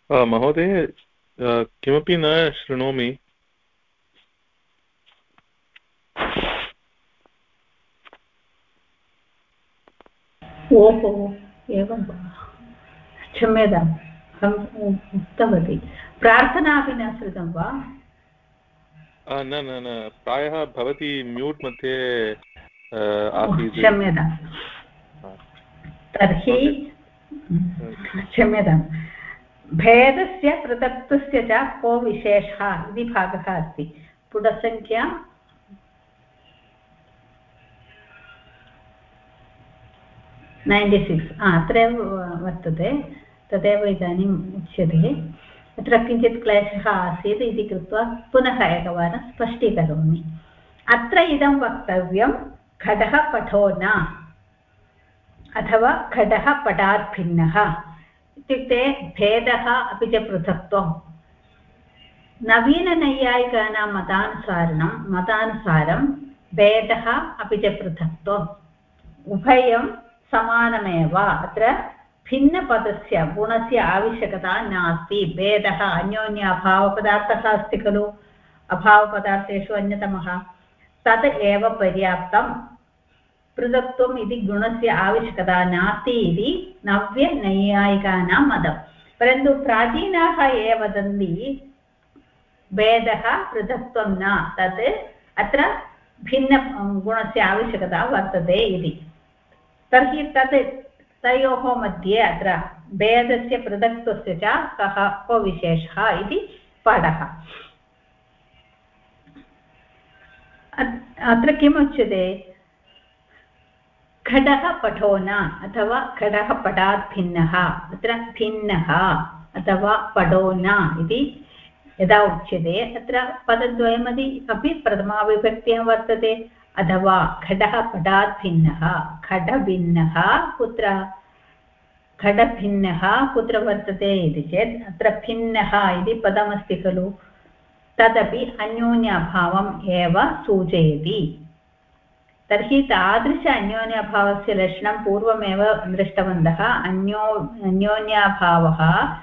महोदय किमपि न शृणोमि। ओहो एवं वा, क्षम्यताम्, अहम् उक्तवती। प्रार्थनापि न श्रुतं वा? न न न, प्रायः भवती म्यूट् मध्ये आसीत् इति। क्षम्यताम्। तर्हि क्षम्यताम्। भेदस्य पृथक्त्वस्य च को विशेषः इति भागः अस्ति। पुटसङ्ख्या 96 अत्रैव वर्तते, तदेव इदानीम् उच्यते। अत्र किञ्चित् क्लेशः आसीत् इति कृत्वा पुनः एकवारं स्पष्टीकरोमि। अत्र इदं वक्तव्यं घटः पटो न, अथवा घटः पटात् भिन्नः इत्युक्ते भेदः अपि च पृथक्त्वं। नवीननैयायिकानां मतानुसारं भेदः अपि च पृथक्त्वम् उभयं समानमेव। अत्र भिन्नपदस्य गुणस्य आवश्यकता नास्ति। भेदः अन्योन्याभावपदार्थः अस्ति खलु, अभावपदार्थेषु अन्यतमः, तत् एव पर्याप्तं। पृथक्त्वम् इति गुणस्य आवश्यकता नास्ति इति नव्यनैयायिकानां मतं। परन्तु प्राचीनाः ये वदन्ति भेदः पृथक्त्वं न, तत् अत्र भिन्न गुणस्य आवश्यकता वर्तते इति। तर्हि तत् तयोः मध्ये अत्र भेदस्य पृथक्त्वस्य च को विशेषः इति पाठः। अत्र किम् उच्यते? घटः पटो न, अथवा घटः पटात् भिन्नः। अत्र भिन्नः अथवा पटो न इति यदा उच्यते, अत्र पदद्वयमपि प्रथमाविभक्त्यां वर्तते। अथवा घटः पटात् भिन्नः, घटभिन्नः कुत्र, घटभिन्नः कुत्र वर्तते इति चेत् अत्र भिन्नः इति पदमस्ति खलु, तदपि अन्योन्याभावम् एव सूचयति। तर्हि तादृश अन्योन्याभावस्य लक्षणं पूर्वमेव दृष्टवन्तः। अन्योन्याभावः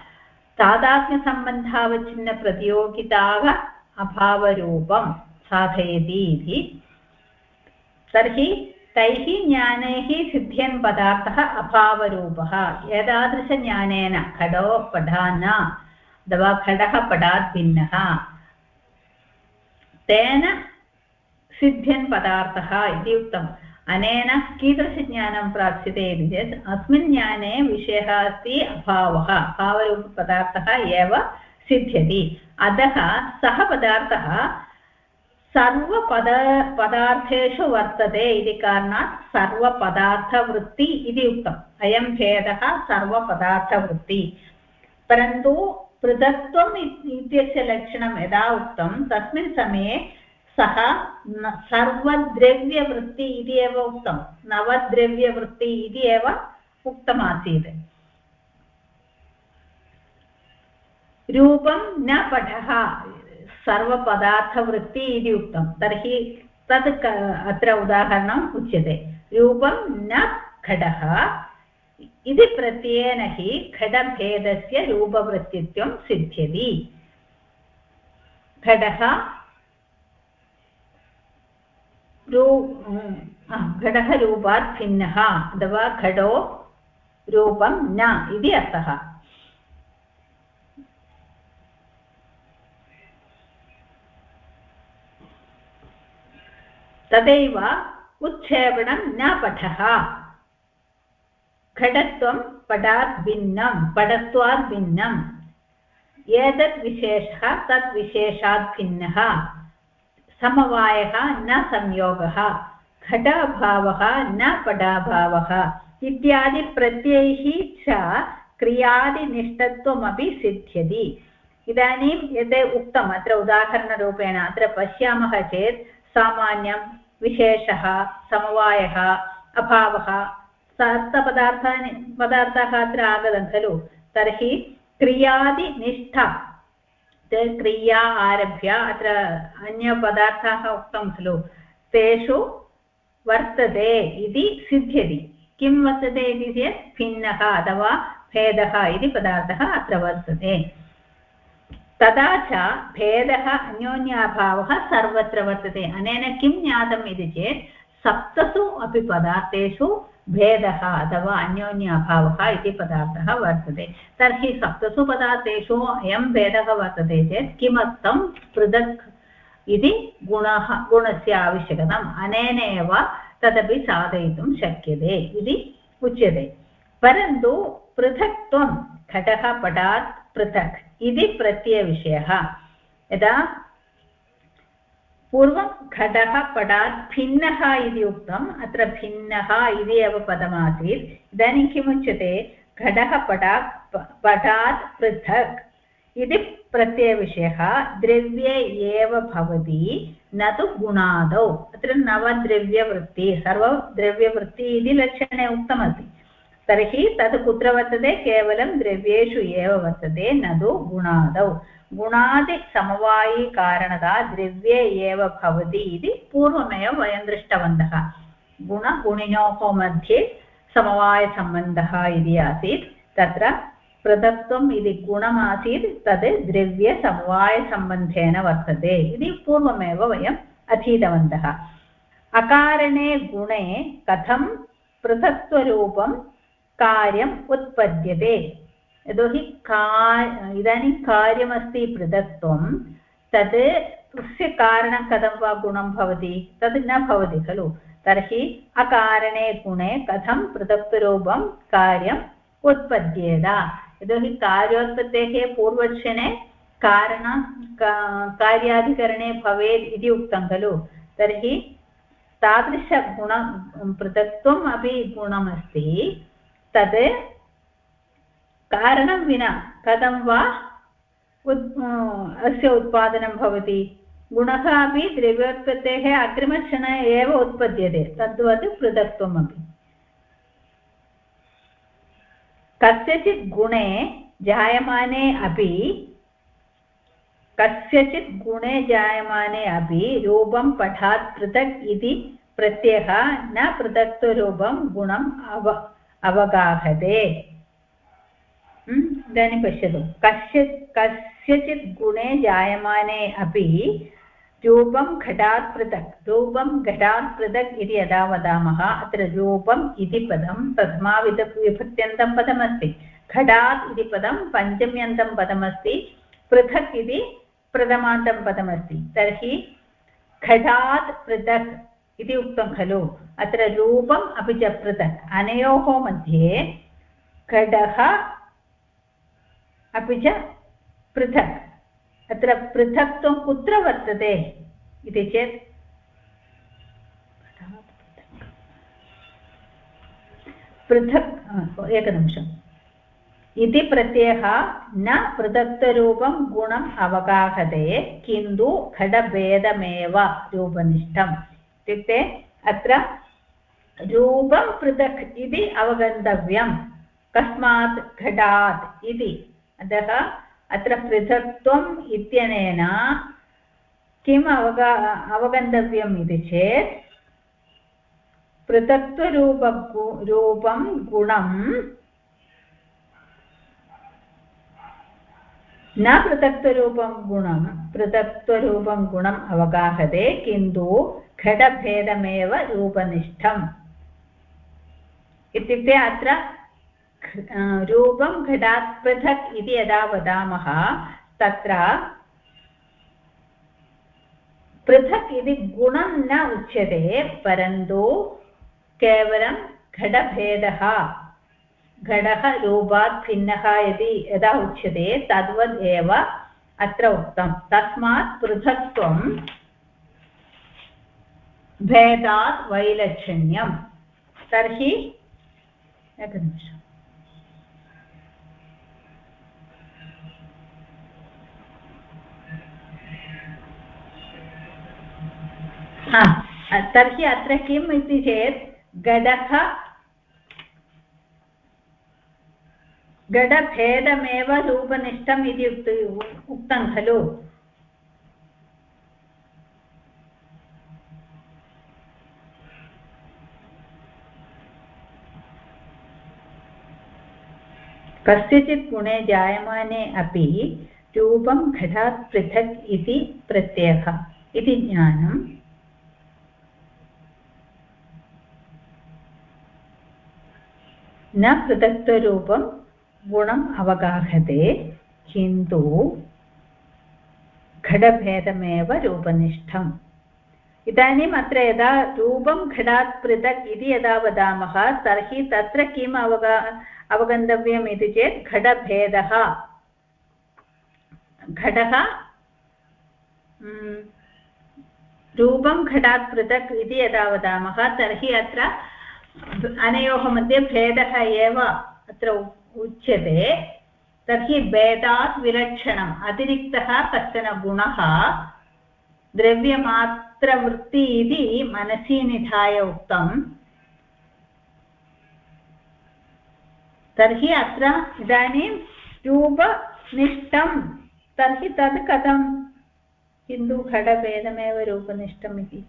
तादात्म्यसम्बन्धावच्छिन्नप्रतियोगिताः अभावरूपं साधयति इति। तर्हि तैः ज्ञानैः सिद्ध्यन् पदार्थः अभावरूपः। एतादृशज्ञानेन घटो पटा न, अथवा घटः पटात् भिन्नः, तेन सिद्ध्यन् पदार्थः इति उक्तम्। अनेन कीदृशज्ञानं प्राप्स्यते इति चेत् अस्मिन् ज्ञाने विषयः अस्ति अभावः, अभावरूपपदार्थः एव सिद्ध्यति। अतः सः पदार्थः सर्वपदार्थेषु वर्तते इति कारणात् सर्वपदार्थवृत्ति इति उक्तम्। अयं भेदः सर्वपदार्थवृत्ति। परन्तु पृथक्त्वम् इत्यस्य लक्षणं यदा उक्तं तस्मिन् समये सः सर्वद्रव्यवृत्ति इति एव उक्तं, नवद्रव्यवृत्ति इति एव उक्तमासीत्। रूपं न पटः, सर्वपदार्थवृत्ति इति उक्तं। तर्हि तत् अत्र उदाहरणम् उच्यते। रूपं न घटः इति प्रत्ययेन हि घटभेदस्य रूपवृत्तित्वं सिद्ध्यति। घटः रूपात् भिन्नः, अथवा घटो रूपं न इति अर्थः। तदैव उत्क्षेपणं न पटः, घटत्वं पटात् भिन्नं, पटत्वात् भिन्नम्। एतद् विशेषः तद् विशेषात् भिन्नः, समवायः न संयोगः, घटाभावः न पटाभावः इत्यादि प्रत्ययैः च क्रियादिनिष्ठत्वमपि सिद्ध्यति। इदानीं यद् उक्तम् अत्र उदाहरणरूपेण अत्र पश्यामः चेत् सामान्यं, विशेषः, समवायः, अभावः, पदार्थाः अत्र आगतं खलु। तर्हि क्रियादिनिष्ठा, क्रिया आरभ्य अत्र अन्यपदार्थाः उक्तं खलु, तेषु वर्तते इति सिद्ध्यति। किं वर्तते इति चेत् भिन्नः अथवा भेदः इति पदार्थः अत्र वर्तते। तथा च भेदः अन्योन्याभावः सर्वत्र वर्तते। अनेन किं ज्ञातम् इति चेत् सप्तसु अपि पदार्थेषु भेदः अथवा अन्योन्याभावः इति पदार्थः वर्तते। तर्हि सप्तसु पदार्थेषु अयं भेदः वर्तते चेत् किमर्थं पृथक् इति गुणस्य आवश्यकताम् अनेनैव तदपि साधयितुं शक्यते इति उच्यते। परन्तु पृथक्त्वं घटः पटात् पृथक् इति प्रत्ययविषयः। यदा पूर्वं घटः पटात् भिन्नः इति उक्तम्, अत्र भिन्नः इति एव पदमासीत्। इदानीं किमुच्यते? घटः पटात् पृथक् इति प्रत्ययविषयः द्रव्ये एव भवति, न तु गुणादौ। अत्र नवद्रव्यवृत्ति सर्वद्रव्यवृत्ति इति लक्षणे उक्तमस्ति। तर्हि तत् कुत्र वर्तते? केवलं द्रव्येषु एव वर्तते, न तु गुणादौ। गुणादिसमवायिकारणता द्रव्ये एव भवति इति पूर्वमेव वयं दृष्टवन्तः। गुणगुणिनोः मध्ये समवायसम्बन्धः इति आसीत्। तत्र पृथक्त्वम् इति गुणमासीत्, तद् द्रव्यसमवायसम्बन्धेन वर्तते इति पूर्वमेव वयम् अधीतवन्तः। अकारणे गुणे कथं पृथक्त्वरूपं कार्यम् उत्पद्यते? यतोहि इदानीं कार्यमस्ति पृथक्त्वं, तद् तस्य कारणं कथं वा गुणं भवति? तद् न भवति खलु। तर्हि अकारणे गुणे कथं पृथक्त्वरूपं कार्यम् उत्पद्येत? यतोहि कार्योत्पत्तेः पूर्वक्षणे कार्याधिकरणे भवेत् इति उक्तं खलु। तर्हि तादृशगुणं पृथक्त्वम् अपि गुणमस्ति, तद् कारणं विना कथं वा अस्य उत्पादनं भवति? गुणः अपि द्रव्योत्पत्तेः अग्रिमक्षणे एव उत्पद्यते, तद्वत् पृथक्त्वमपि। कस्यचित् गुणे जायमाने अपि रूपं पठात् पृथक् इति प्रत्ययः न पृथक्त्वरूपं गुणम् अवगाहते। इदानीं पश्यतु, कस्यचित् गुणे जायमाने अपि रूपं घटात् पृथक् इति यदा वदामः, अत्र रूपम् इति पदं प्रथमाविभक्त्यन्तं पदमस्ति, घटात् इति पदं पञ्चम्यन्तं पदमस्ति, पृथक् इति प्रथमान्तं पदमस्ति। तर्हि घटात् पृथक् इति उक्तं खलु। अत्र रूपम् अपि च पृथक्, अनयोः मध्ये घटः अपि च पृथक्। अत्र पृथक्त्वं कुत्र वर्तते इति चेत् पृथक् एकनिमिषम् इति प्रत्ययः न पृथक्त्वरूपं गुणम् अवगाहते, किन्तु घटभेदमेव रूपनिष्ठम्। इत्युक्ते अत्र रूपं पृथक् इति अवगन्तव्यं। कस्मात्? घटात् इति। अतः अत्र पृथक्त्वम् इत्यनेन किम् अवगन्तव्यम् इति चेत् पृथक्त्वरूपं गुणं न पृथक्त्वरूपं गुणम् अवगाहते, किन्तु घटभेदमेव रूपनिष्ठम्। इत्युक्ते अत्र रूपं घटात् पृथक् इति यदा वदामः, तत्र पृथक् इति गुणं न उच्यते, परन्तु केवलं घटभेदः, घटः रूपात् भिन्नः इति यदा उच्यते तद्वद् एव अत्र उक्तं। तस्मात् पृथक्त्वं भेदात् वैलक्षण्यं। तर्हि एकनिमिषम्, तर्हि अत्र किम् इति चेत् घटभेदमेव रूपनिष्ठम् इति उक्तं खलु। कस्यचित् गुणे जायमाने अपि रूपं घटात् पृथक् इति प्रत्ययः इति ज्ञानं न पृथक्त्वरूपं गुणम् अवगाहते किन्तु घटभेदमेव रूपनिष्ठम्। इदानीम् अत्र यदा रूपं घटात् पृथक् इति यदा वदामः तर्हि तत्र किम् अवगन्तव्यम् इति चेत् घटभेदः घटः रूपं घटात् पृथक् इति यदा वदामः तर्हि अत्र अनयोः मध्ये भेदः एव अत्र उच्यते। तर्हि भेदात् विलक्षणम् अतिरिक्तः कश्चन गुणः द्रव्यमात्रवृत्ति इति मनसि निधाय उक्तम्। तर्हि अत्र इदानीं रूपनिष्ठं तर्हि तद् कथं किन्तु घटभेदमेव रूपनिष्ठम् इति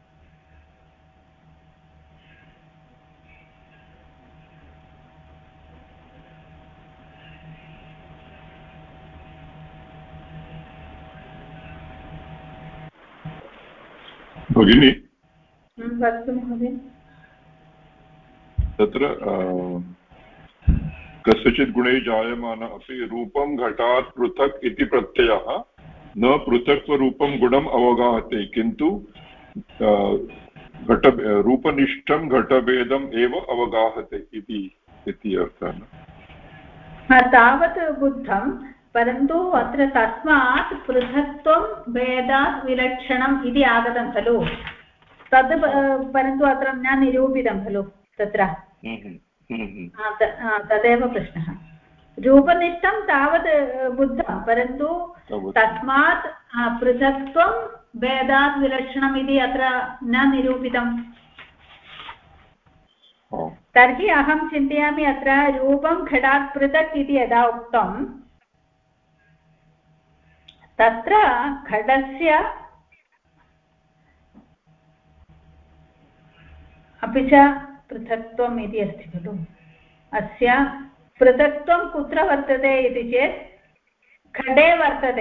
भगिनी वदतु महोदय। तत्र कस्यचित् गुणे जायमान अपि रूपं घटात् पृथक् इति प्रत्ययः न पृथक्त्वरूपं गुणम् अवगाहते किन्तु रूपनिष्ठं घटभेदम् एव अवगाहते इति अर्थः। तावत् बुद्धं परन्तु अत्र तस्मात् पृथक्त्वं भेदात् विलक्षणम् इति आगतं खलु तद् परन्तु अत्र न निरूपितं खलु तत्र तदेव प्रश्नः। रूपनिष्ठं तावत् बुद्धं परन्तु तस्मात् पृथक्त्वं भेदात् विलक्षणम् इति अत्र न निरूपितम्। तर्हि अहं चिन्तयामि अत्र रूपं घटात् पृथक् इति यदा उक्तं तत्र घटस्य अपि च पृथक्त्वम् इति अस्ति खलु अस्य पृथक्त्वं कुत्र वर्तते इति चेत् घटे वर्तते।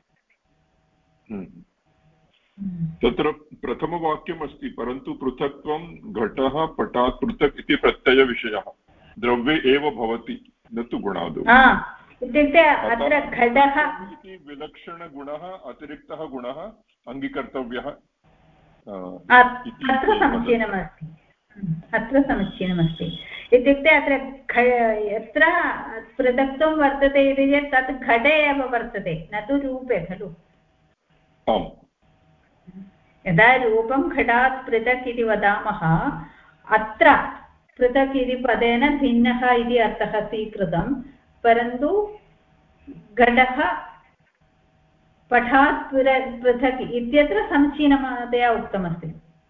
तत्र प्रथमवाक्यम् अस्ति परन्तु पृथक्त्वं घटः पटात् पृथक् इति प्रत्ययविषयः द्रव्ये एव भवति न तु गुणादौ। इत्युक्ते अत्र घटः इति विलक्षणगुणः अतिरिक्तः गुणः अङ्गीकर्तव्यः अत्र समीचीनमस्ति। अत्र समीचीनमस्ति इत्युक्ते अत्र यत्र पृथक्त्वं वर्तते इति चेत् तत् घटे एव वर्तते न तु रूपे खलु। यदा रूपं घटात् पृथक् इति वदामः अत्र पृथक् इति पदेन भिन्नः इति अर्थः स्वीकृतं परन्तु घटः पटात् पृथक् इत्यत्र समीचीनतया उक्तमस्ति।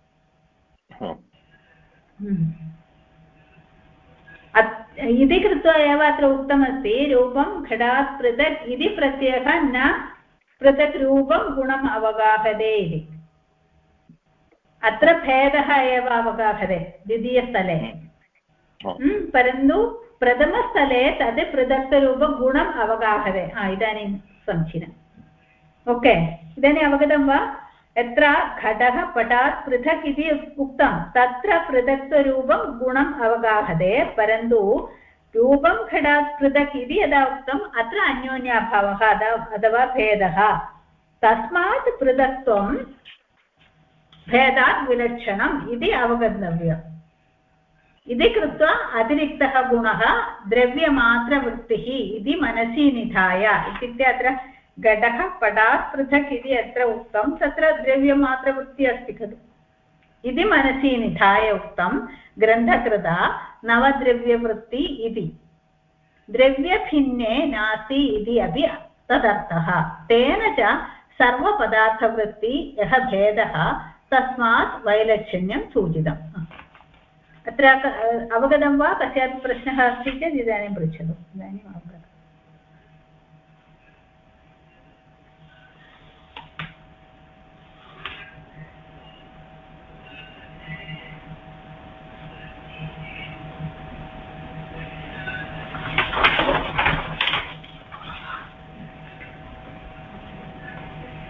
इति कृत्वा एव अत्र उक्तमस्ति रूपं घटात् पृथक् इति प्रत्ययः न पृथक् रूपं गुणम् अवगाहते इति। अत्र भेदः एव अवगाहते द्वितीयस्थले परन्तु प्रथमस्थले तद् पृथक्तरूपगुणम् अवगाहते। इदानीं समीचीनम् ओके। इदानीम् अवगतं वा? यत्र घटः पटात् पृथक् इति उक्तं तत्र पृथक्तरूपं गुणम् अवगाहते परन्तु रूपं घटात् पृथक् इति यदा उक्तम् अत्र अन्योन्याभावः अथवा भेदः तस्मात् पृथक्त्वं भेदात् विलक्षणम् इति अवगन्तव्यम्। इति कृत्वा अतिरिक्तः गुणः द्रव्यमात्रवृत्तिः इति मनसि निधाय इत्युक्ते अत्र घटः पटात् पृथक् इति यत्र उक्तं तत्र द्रव्यमात्रवृत्तिः अस्ति खलु इति मनसि निधाय उक्तं ग्रन्थकृता नवद्रव्यवृत्ति इति। द्रव्यभिन्ने नास्ति इति अपि तदर्थः। तेन च सर्वपदार्थवृत्ति यः भेदः तस्मात् वैलक्षण्यं सूचितम्। अत्र अवगतं वा? कस्यापि प्रश्नः अस्ति चेत् इदानीं पृच्छतु। इदानीम् अवगतम्।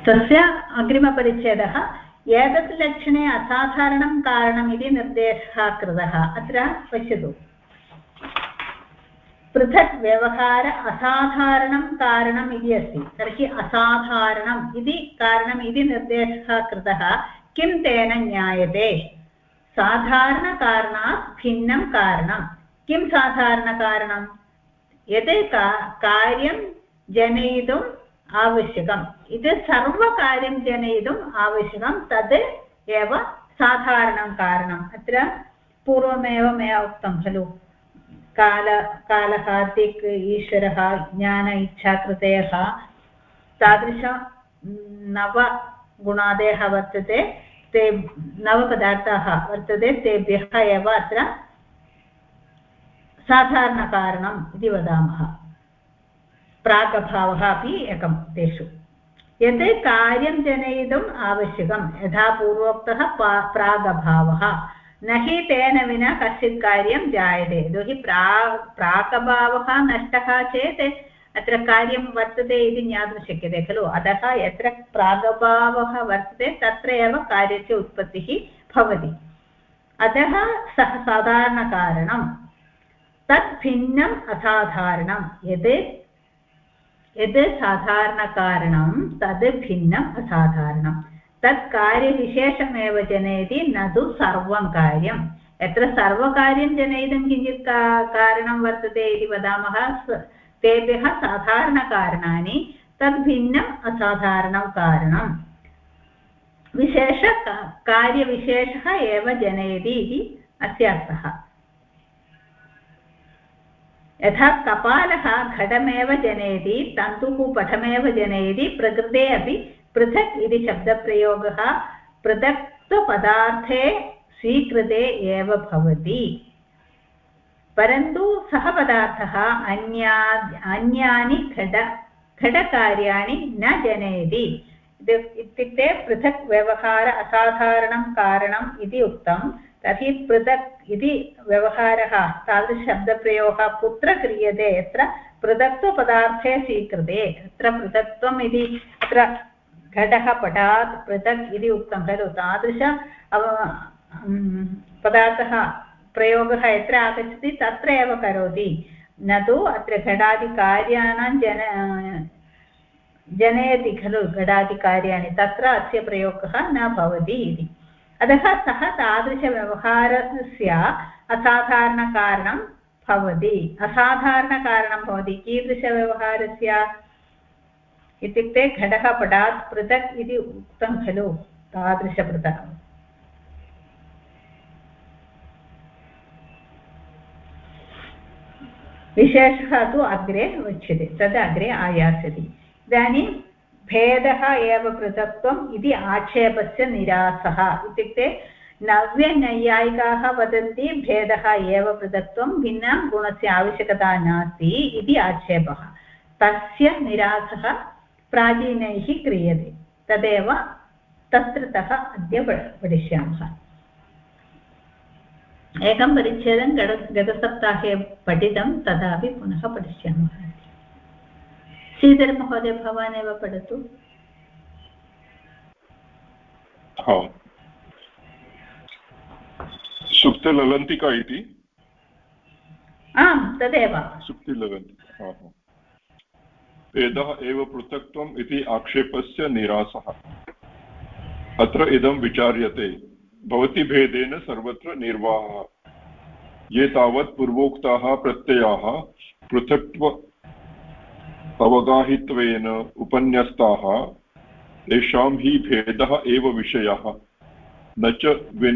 तस्य अग्रिमपरिच्छेदः एतत् लक्षणे असाधारणं कारणम् इति निर्देशः कृतः। अत्र पश्यतु, पृथक् व्यवहार असाधारणं कारणम् इति अस्ति। तर्हि असाधारणम् इति कारणम् इति निर्देशः कृतः। किं तेन ज्ञायते? साधारणकारणात् भिन्नं कारणं। किं साधारणकारणं? यत् कार्यं जनयितुम् आवश्यकम्, इति सर्वकार्यं जनयितुम् आवश्यकं, तद् एव साधारणं कारणम्। अत्र पूर्वमेव मया उक्तं खलु, कालः, दिक्, ईश्वरः, ज्ञान, इच्छा, कृतयः, तादृश 9 गुणादयः वर्तते। ते 9 पदार्थाः वर्तते, तेभ्यः एव अत्र साधारणकारणम् इति वदामः। प्रागभावः अपि एकं तेषु। यत् कार्यं जनयितुम् आवश्यकं, यथा पूर्वोक्तः प्रागभावः, न हि तेन विना कश्चित् कार्यं जायते। यतोहि प्रागभावः नष्टः चेत् अत्र कार्यं वर्तते इति ज्ञातुं शक्यते खलु। अतः यत्र प्रागभावः वर्तते तत्र एव कार्यस्य उत्पत्तिः भवति। अतः सः साधारणकारणं। तत् भिन्नम् असाधारणं। यद् साधारणकारणं तद् भिन्नम् असाधारणं। तत् कार्यविशेषमेव जनयति, न तु सर्वं कार्यं। यत्र सर्वकार्यं जनयितुं किञ्चित् कारणं वर्तते इति वदामः, तेभ्यः साधारणकारणानि, तद् भिन्नम् असाधारणं कारणं। कार्यविशेषः एव जनयति इति अस्य अर्थः। यथा कपालः घटमेव जनयति, तन्तुः पटमेव जनयति, प्रकृते अपि पृथक् इति शब्दप्रयोगः पृथक्त्वपदार्थे स्वीकृते एव भवति। परन्तु सः पदार्थः अन्यानि घटकार्याणि न जनयति। इत्युक्ते पृथक् व्यवहार असाधारणं कारणम् इति उक्तं। तर्हि पृथक् इति व्यवहारः, तादृशशब्दप्रयोगः कुत्र क्रियते? यत्र पृथक्त्वपदार्थे स्वीकृते। अत्र पृथक्त्वम् इति, अत्र घटः पटात् पृथक् इति उक्तं खलु। तादृश पदार्थः प्रयोगः यत्र आगच्छति तत्र एव करोति, न तु अत्र घटादिकार्याणां जनयति खलु। घटादिकार्याणि, तत्र अस्य प्रयोगः न भवति इति। अतः सः तादृशव्यवहारस्य असाधारणकारणं भवति। असाधारणकारणं भवति कीदृशव्यवहारस्य? इत्युक्ते घटः पटात् पृथक् इति उक्तं खलु, तादृशपृथक्। विशेषः तु अग्रे उच्यते, तद् अग्रे आयास्यति। इदानीं भेदः एव पृथक्त्वम् इति आक्षेपस्य निरासः। इत्युक्ते नव्यनैयायिकाः वदन्ति भेदः एव पृथक्त्वं, भिन्नं गुणस्य आवश्यकता नास्ति इति आक्षेपः। तस्य निरासः प्राचीनैः क्रियते। तदेव तत्रतः अद्य पठिष्यामः। एकं परिच्छेदं गतसप्ताहे पठितं, तदापि पुनः पठिष्यामः। श्रीधरमहोदय, भवान् एव पठतु। सुप्तिललन्तिका इति? आम्, तदेव सुप्तिललन्तिका। भेदः एव पृथक्त्वम् इति आक्षेपस्य निरासः। अत्र इदं विचार्यते, भवति भेदेन सर्वत्र निर्वाहः। ये तावत् पूर्वोक्ताः प्रत्ययाः पृथक्त्व अवगाहित्वेन उपन्यस्ताः, तेषां हि भेदः एव विषयः, न च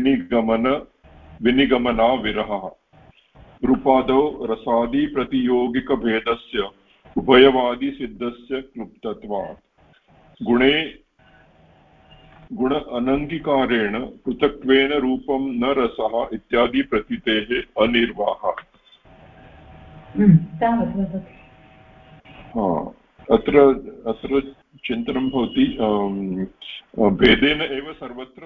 विनिगमनाविरहः। रूपादौ रसादिप्रतियोगिकभेदस्य उभयवादिसिद्धस्य क्लुप्तत्वात् गुण अनङ्गीकारेण पृथक्त्वेन रूपं न रसः इत्यादि प्रतीतेः अनिर्वाहः। अत्र चिन्तनं भवति, भेदेन एव सर्वत्र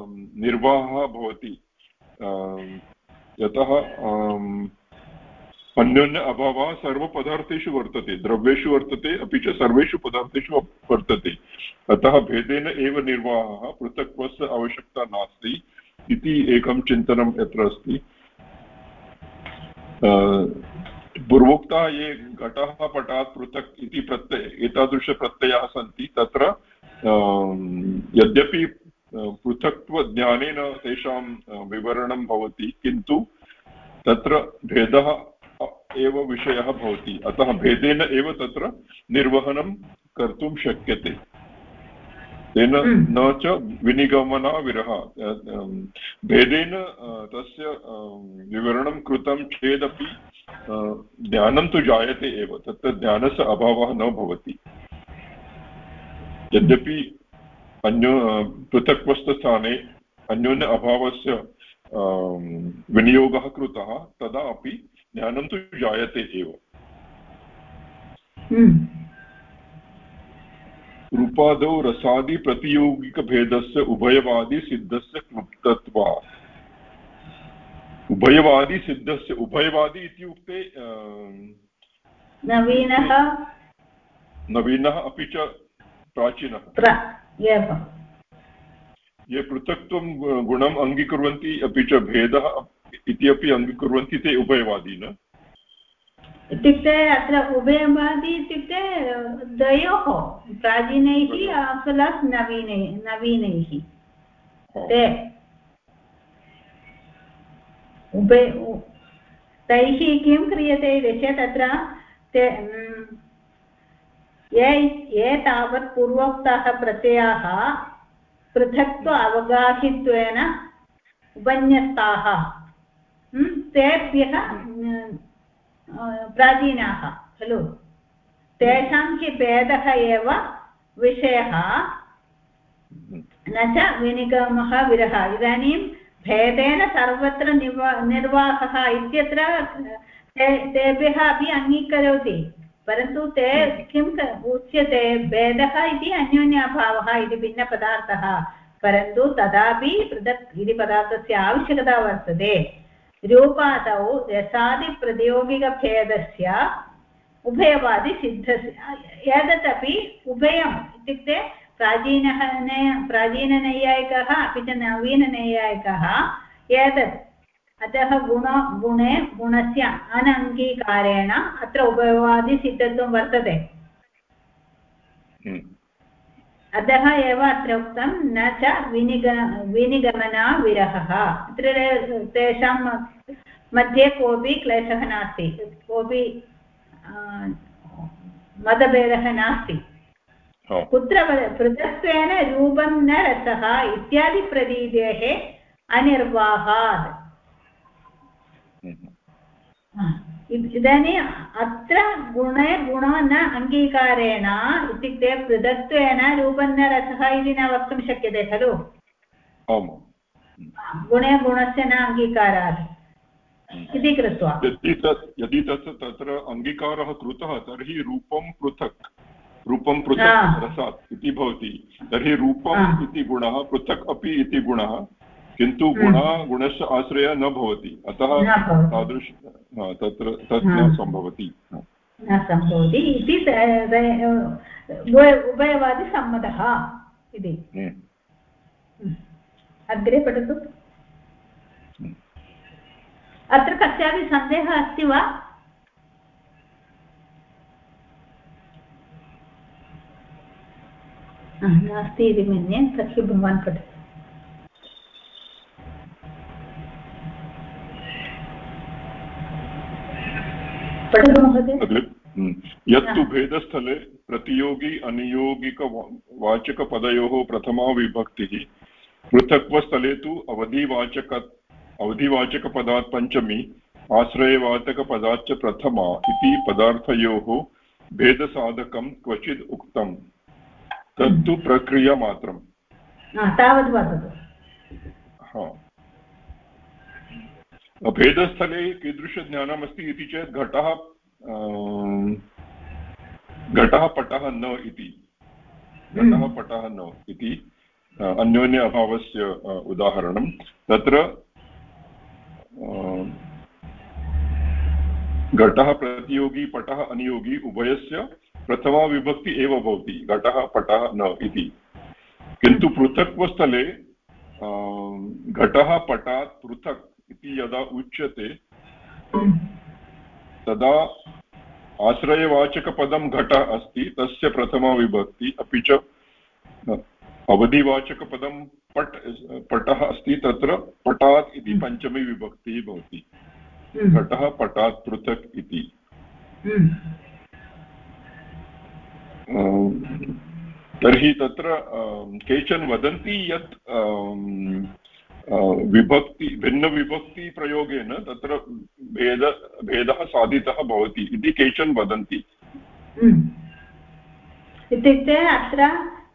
निर्वाहः भवति। यतः अन्योन्य अभावः सर्वपदार्थेषु वर्तते, द्रव्येषु वर्तते, अपि च सर्वेषु पदार्थेषु वर्तते। अतः भेदेन एव निर्वाहः, पृथक्त्वस्य आवश्यकता नास्ति इति एकं चिन्तनं यत्र अस्ति। पूर्वोक्ताः ये घटः पटात् पृथक् इति एतादृशप्रत्ययाः सन्ति, तत्र यद्यपि पृथक्त्वज्ञानेन तेषां विवरणं भवति, किन्तु तत्र भेदः एव विषयः भवति। अतः भेदेन एव तत्र निर्वहनं कर्तुं शक्यते, तेन न च विनिगमनाविरः। भेदेन तस्य विवरणं कृतं चेदपि ज्ञानं तु जायते एव, तत्र ज्ञानस्य अभावः न भवति। यद्यपि पृथक्वस्थस्थाने अन्योन्य अभावस्य विनियोगः कृतः, तदा अपि ज्ञानं तु जायते एव। रूपादौ रसादि प्रतियोगिकभेदस्य उभयवादी सिद्धस्य क्लुप्तत्वात्। उभयवादी सिद्धस्य, उभयवादी इत्युक्ते नवीनः अपि च प्राचीनः। ये पृथक्त्वं गुणम् अङ्गीकुर्वन्ति अपि च भेदः इति अपि अङ्गीकुर्वन्ति, ते उभयवादी न? इत्युक्ते अत्र उभयवादी इत्युक्ते द्वयोः, प्राचीनैः प्लस् नवीनैः, ते तैः किं क्रियते इति चेत् तत्र ते ये तावत् पूर्वोक्ताः प्रत्ययाः पृथक्त्व अवगाहित्वेन उपन्यस्ताः, तेभ्यः प्राचीनाः खलु, तेषां हि भेदः एव विषयः, न च विनिगमः विरहः। इदानीं भेदेन सर्वत्र निर्वाहः इत्यत्र तेभ्यः अपि अङ्गीकरोति, परन्तु ते किम् उच्यते, भेदः इति अन्योन्याभावः इति भिन्नपदार्थः, परन्तु तदापि पृथक् इति पदार्थस्य आवश्यकता वर्तते। रूपादौ रसादिप्रतियोगिकभेदस्य उभयवादिसिद्धस्य, एतदपि उभयम् इत्युक्ते प्राचीननैयायिकः अपि च नवीननैयायिकः एतत्, अतः गुणे गुणस्य अनङ्गीकारेण अत्र उभयवादिसिद्धत्वं वर्तते। अतः एव अत्र उक्तं न च विनिगमनाविरहः। अत्र तेषां मध्ये कोऽपि क्लेशः नास्ति, कोऽपि मतभेदः नास्ति। कुत्र पृथक्त्वेन रूपं न रसः इत्यादि प्रतीतेः अनिर्वाहात्। इदानीम् अत्र गुणे गुणो न अङ्गीकारेण इत्युक्ते पृथक्त्वेन रूपं न रसः इति न वक्तुं शक्यते खलु। गुणे गुणस्य न अङ्गीकारात् इति कृत्वा यदि तत्र अङ्गीकारः कृतः, तर्हि रूपं पृथक् रसात् इति भवति। तर्हि रूपम् इति गुणः पृथक् अपि इति गुणः, किन्तु गुणस्य आश्रयः न भवति, अतः तादृश तत्र तत् न सम्भवति इति उभयवादिसम्मतः इति। अग्रे पठतु। अत्र कस्यापि सन्देहः अस्ति वा? नास्ति इति मन्ये। तर्हि भवान् पठतु। यत्तु भेदस्थले प्रतियोगी अनियोगिकवाचकपदयोः प्रथमा विभक्तिः, पृथक्वस्थले तु अवधिवाचकपदात् पञ्चमी, आश्रयवाचकपदाच्च प्रथमा इति पदार्थयोः भेदसाधकं क्वचित् उक्तम्। तत्तु प्रक्रियामात्रम्। तावद् वदतु। भेदस्थले कीदृशज्ञानमस्ति इति चेत् घटः पटः न इति, घटः पटः न इति अन्योन्य अभावस्य उदाहरणं। तत्र घटः प्रतियोगी पटः अनियोगी उभयस्य प्रथमा विभक्ति एव भवति, घटः पटः न इति। किन्तु पृथक्वस्थले घटः पटात् पृथक् इति यदा उच्यते तदा आश्रयवाचकपदं घटः अस्ति, तस्य प्रथमा विभक्ति, अपि च अवधिवाचकपदं पटः अस्ति, तत्र पटात् इति पञ्चमी विभक्तिः भवति। घटः पटात् पृथक् इति। तर्हि तत्र केचन वदन्ति यत् विभक्ति भिन्नविभक्तिप्रयोगेन तत्र भेदः साधितः भवति इति केचन वदन्ति। इत्युक्ते अत्र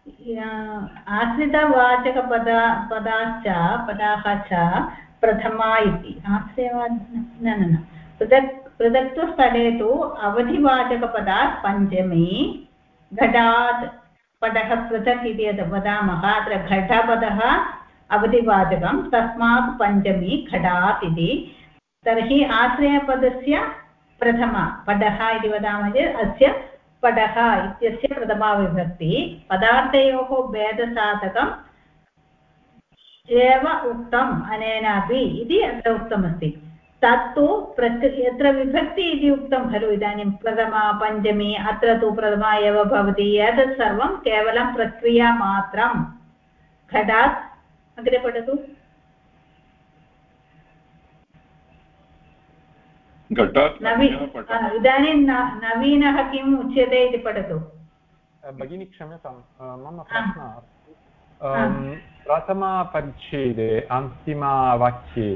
पदाः च प्रथमा इति न पृथक्त्वस्थले तु अवधिवाचकपदात् पञ्चमी, घटात् पटः पृथक् इति यद् वदामः अत्र घटपदः अवधिवाचकं, तस्मात् पञ्चमी घटात् इति। तर्हि आश्रयपदस्य प्रथमा पटः इति वदामः चेत् अस्य पटः इत्यस्य प्रथमा विभक्ति, पदार्थयोः भेदसाधकम् एव उक्तम् अनेनापि इति अत्र उक्तमस्ति। तत्तु यत्र विभक्ति इति उक्तं खलु इदानीं प्रथमा पञ्चमी, अत्र तु प्रथमा एव भवति, एतत् सर्वं केवलं प्रक्रियामात्रं। घटात् अग्रे पठतु। इदानीं नवीनः किम् उच्यते इति पठतु। भगिनी क्षम्यतां, मम प्रश्नः प्रथमपरिच्छेदे अन्तिमवाक्ये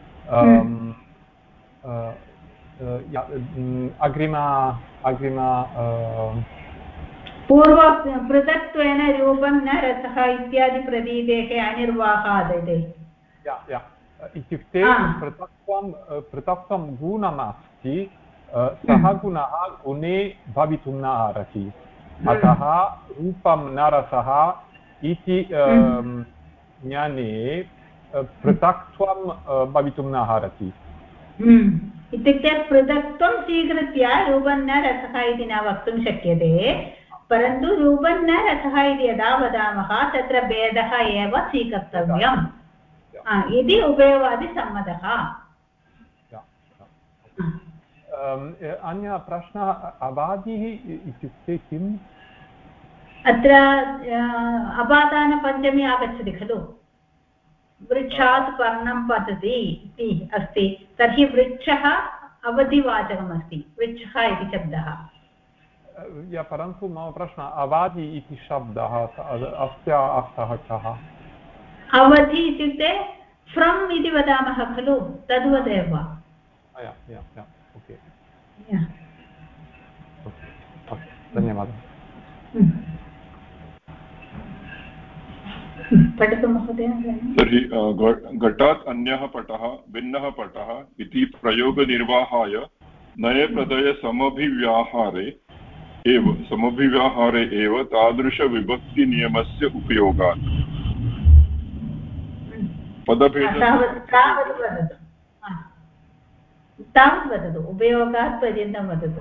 पूर्व पृथक्त्वेन रूपं न रसः इत्यादि प्रतीतेः अनिर्वाहादते। इत्युक्ते पृथक्त्वं गुणमस्ति, सः गुणः गुणे भवितुं न अर्हति, अतः रूपं न रसः इति ज्ञाने पृथक्त्वं भवितुं न अर्हति। इत्युक्ते पृथक्त्वं स्वीकृत्य रूपं न रसः इति न वक्तुं शक्यते, परन्तु रूपं न रसः इति यदा वदामः तत्र भेदः एव स्वीकर्तव्यम् इति उभयवादिसम्मतः। अन्यः प्रश्नः, अबाधिः इत्युक्ते किम्? अत्र अपादानपञ्चमी आगच्छति खलु, वृक्षात् पर्णं पतति इति अस्ति, तर्हि वृक्षः अवधिवाचकमस्ति, वृक्षः इति शब्दः। परन्तु मम प्रश्नः, अवादि इति शब्दः अस्य अर्थः कः? अवधि इत्युक्ते फ्रम् इति वदामः खलु, तद्वदेव। धन्यवादः। पठतु महोदय। तर्हि घटात् अन्यः पटः भिन्नः पटः इति प्रयोगनिर्वाहाय समभिव्याहारे एव तादृशविभक्तिनियमस्य उपयोगात् तावत् वदतु, उपयोगात् पर्यन्तं वदतु।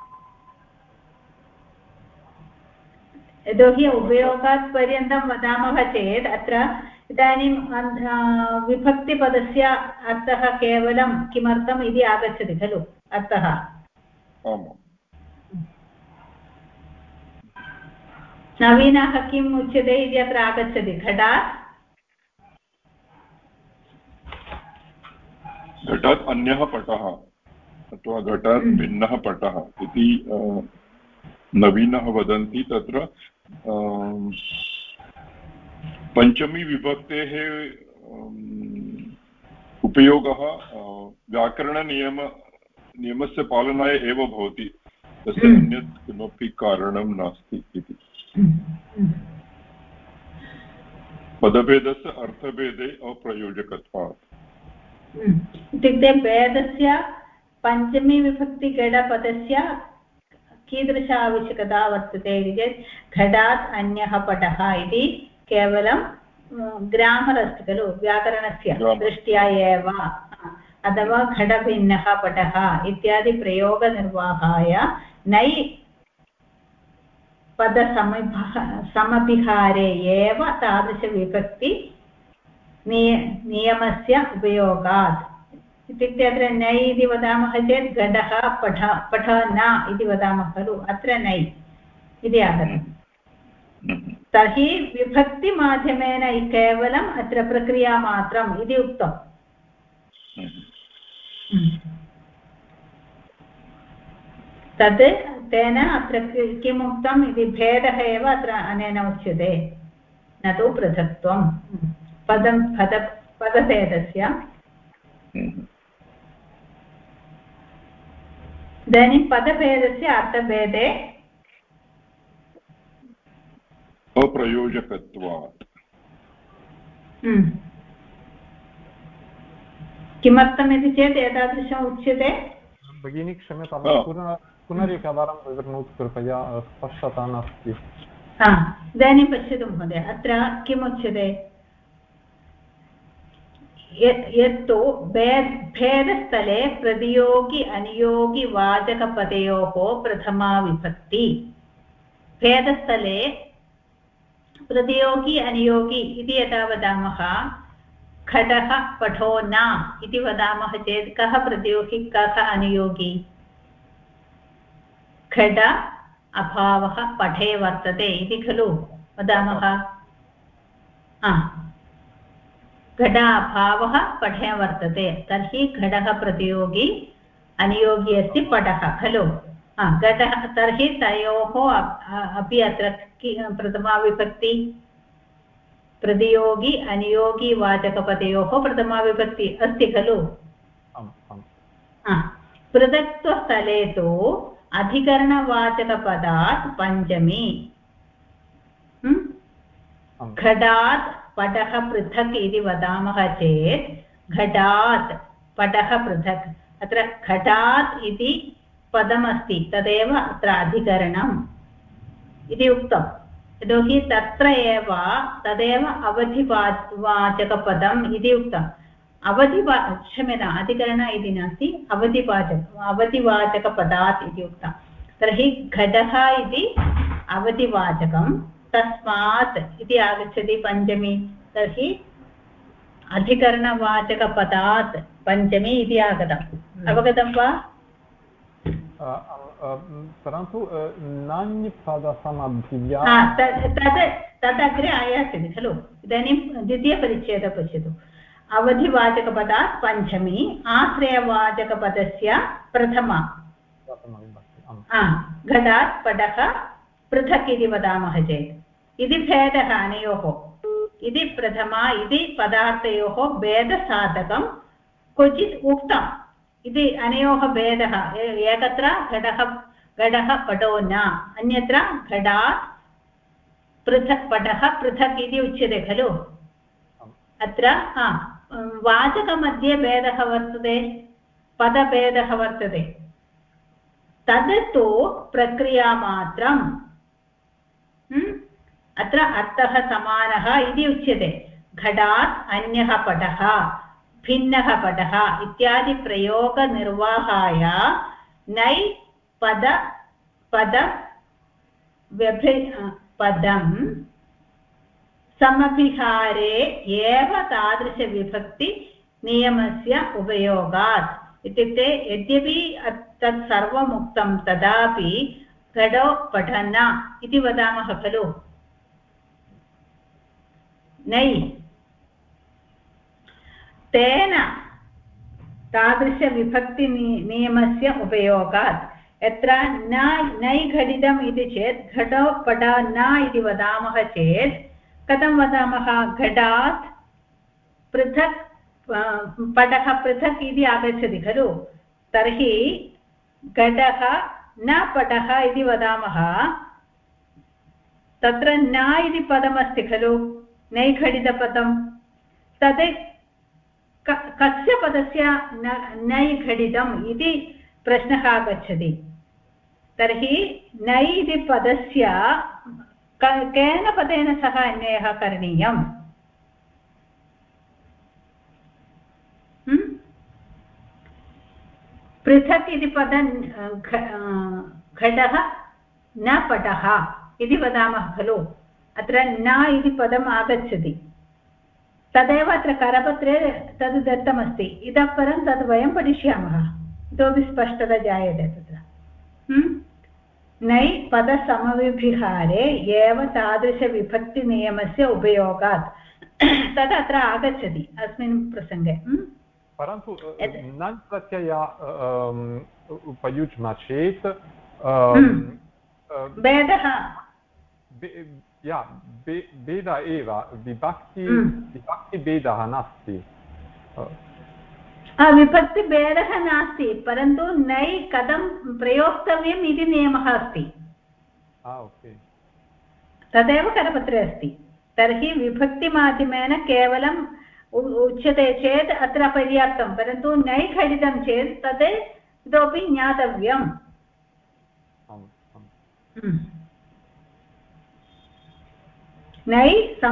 यतोहि उपयोगात् पर्यन्तं वदामः चेत् अत्र इदानीं विभक्तिपदस्य अर्थः केवलं किमर्थम् इति आगच्छति खलु अर्थः। नवीनः किम् उच्यते इति अत्र आगच्छति। घटात् अन्यः पटः अथवा घटात् भिन्नः पटः इति नवीनः वदन्ति। तत्र पञ्चमी विभक्तेः उपयोगः व्याकरणनियमस्य पालनाय एव भवति, तस्य अन्यत् किमपि कारणं नास्ति इति। पदभेदस्य अर्थभेदे अप्रयोजकत्वात् इत्युक्ते भेदस्य पञ्चमी विभक्तिगडपदस्य कीदृश आवश्यकता वर्तते इति चेत् घटात् अन्यः पटः इति केवलं ग्रामर् अस्ति खलु, व्याकरणस्य दृष्ट्या एव। अथवा घटभिन्नः पटः इत्यादि प्रयोगनिर्वाहाय नै समभिहारे एव तादृशविभक्ति नियमस्य उपयोगात् इत्युक्ते अत्र नै इति वदामः चेत् घटः पठ न इति वदामः खलु अत्र नै इति आगतम् तर्हि विभक्तिमाध्यमेन केवलम् अत्र प्रक्रियामात्रम् इति उक्तम् तत् तेन अत्र किम् उक्तम् इति भेदः एव अत्र अनेन उच्यते न तु पृथक्त्वं पदभेदस्य इदानीं पदभेदस्य अर्थभेदे अप्रयोजकत्वात् किमर्थमिति चेत् एतादृशम् उच्यते भगिनी क्षम्यतां पुनरेकवारं विवृणोतु कृपया स्पष्टता नास्ति इदानीं पश्यतु महोदय अत्र किमुच्यते यत्तु भेदस्थले प्रतियोगि अनियोगि वाचकपदयोः प्रथमा विभक्ति भेदस्थले प्रतियोगि अनियोगि इति यदा वदामः घटः पठो न इति वदामः चेत् कः प्रतियोगी कः अनियोगी घट अभावः पठे वर्तते इति खलु वदामः घट अभावः पठे वर्तते तर्हि घटः प्रतियोगी अनियोगी अस्ति पठः खलु घटः तर्हि तयोः अपि अत्र प्रथमा विभक्ति प्रतियोगी अनियोगी वाचकपदयोः प्रथमा विभक्ति अस्ति खलु पृथक्त्वस्थले तु अधिकरणवाचकपदात् पञ्चमी घटात् पटः पृथक् इति वदामः चेत् घटात् पटः पृथक् अत्र घटात् इति पदमस्ति तदेव अत्र अधिकरणम् इति उक्तम् यतोहि तत्र एव तदेव अवधिवाचकपदम् इति उक्तम् क्षम्यताम् अधिकरण इति नास्ति अवधिवाचकपदात् इति उक्तं तर्हि घटः इति अवधिवाचकं तस्मात् इति आगच्छति पञ्चमी तर्हि अधिकरणवाचकपदात् पञ्चमी इति आगतम् अवगतं वा परन्तु नान्यपदसमभिव्या तदग्रे आयास्यति खलु इदानीं द्वितीयपरिच्छेदं पश्यतु अवधिवाचकपदात् पञ्चमी आश्रयवाचकपदस्य प्रथमा घटात् पटः पृथक् इति वदामः चेत् इति भेदः अनयोः इति प्रथमा इति पदार्थयोः भेदसाधकं क्वचित् उक्तम् इति अनयोः भेदः एकत्र घटः पटो न अन्यत्र घटात् पृथक् पटः पृथक् इति उच्यते खलु अत्र वाचकमध्ये भेदः वर्तते पदभेदः वर्तते तद् प्रक्रियामात्रम् अत्र अर्थः समानः इति उच्यते घटात् अन्यः पटः भिन्नः पटः इत्यादि प्रयोगनिर्वाहाय नै पदं समभिहारे एव तादृशविभक्ति नियमस्य उपयोगात् इत्युक्ते यद्यपि तत् सर्वम् उक्तं तदापि घटो पठन इति वदामः खलु नै तेन तादृशविभक्ति नियमस्य उपयोगात् यत्र नै घटितम् इति चेत् घटो पठ न इति वदामः चेत् कथं वदामः घटात् पृथक् पटः पृथक् इति आगच्छति खलु तर्हि घटः न पटः इति वदामः तत्र न इति पदमस्ति खलु नैघटितपदं तद् कस्य पदस्य नै घटितम् इति प्रश्नः आगच्छति तर्हि नै इति पदस्य केन पदेन सह अन्वयः करणीयम् पृथक् इति पदं घटः न पटः इति वदामः खलु अत्र न इति पदम् आगच्छति तदेव अत्र करपत्रे तद् दत्तमस्ति इतः परं तद् वयं पठिष्यामः इतोपि स्पष्टता जायते तत्र नै पदसमविहारे एव तादृशविभक्तिनियमस्य उपयोगात् तद् अत्र आगच्छति अस्मिन् प्रसङ्गे परन्तु नन् प्रत्यया उपयुज्मः चेत् भेदः भेदः एव विभक्तिभेदः नास्ति विभक्तिभेदः नास्ति परन्तु नै कथं प्रयोक्तव्यम् इति नियमः अस्ति तदेव करपत्रे अस्ति तर्हि विभक्तिमाध्यमेन केवलम् उच्यते चेत् अत्र पर्याप्तं परन्तु नै घटितं चेत् तद् इतोपि ज्ञातव्यम् नै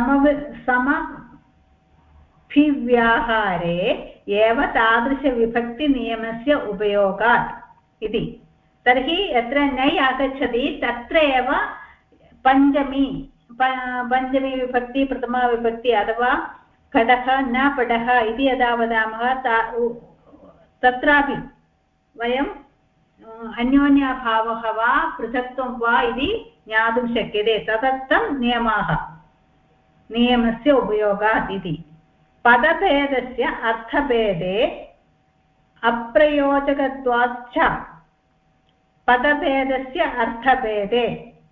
समव्यवहारे एव तादृशविभक्तिनियमस्य उपयोगात् इति तर्हि यत्र नै आगच्छति तत्र एव पञ्चमी विभक्ति प्रथमा विभक्ति अथवा घटः न पटः इति यदा वदामः तत्रापि वयम् अन्योन्याभावः वा पृथक्त्वं वा इति ज्ञातुं शक्यते तदर्थं नियमस्य उपयोगात् इति पदभेदस्य अर्थभेदे अप्रयोजकत्वाच्च पदभेदस्य अर्थभेदे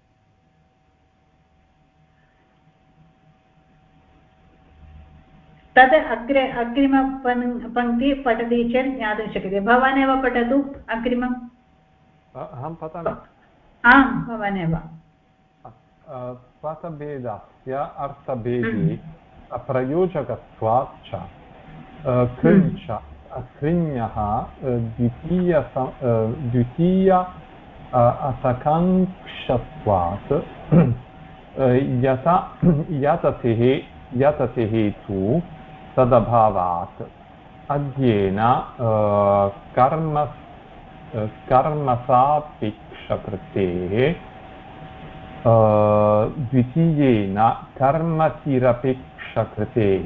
तद् अग्रिमपङ्क्ति पठति चेत् ज्ञातुं शक्यते भवान् एव पठतु अग्रिमम् अहं पठामि आम् भवान् एव पदभेदस्य अर्थभेदे अप्रयोजकत्वाच्च कृञ्ञः द्वितीय असकाङ्क्षत्वात् यततेः तु तदभावात् अध्ययेन कर्मसापेक्षकृतेः द्वितीयेन कर्मतिरपेक्षकृतेः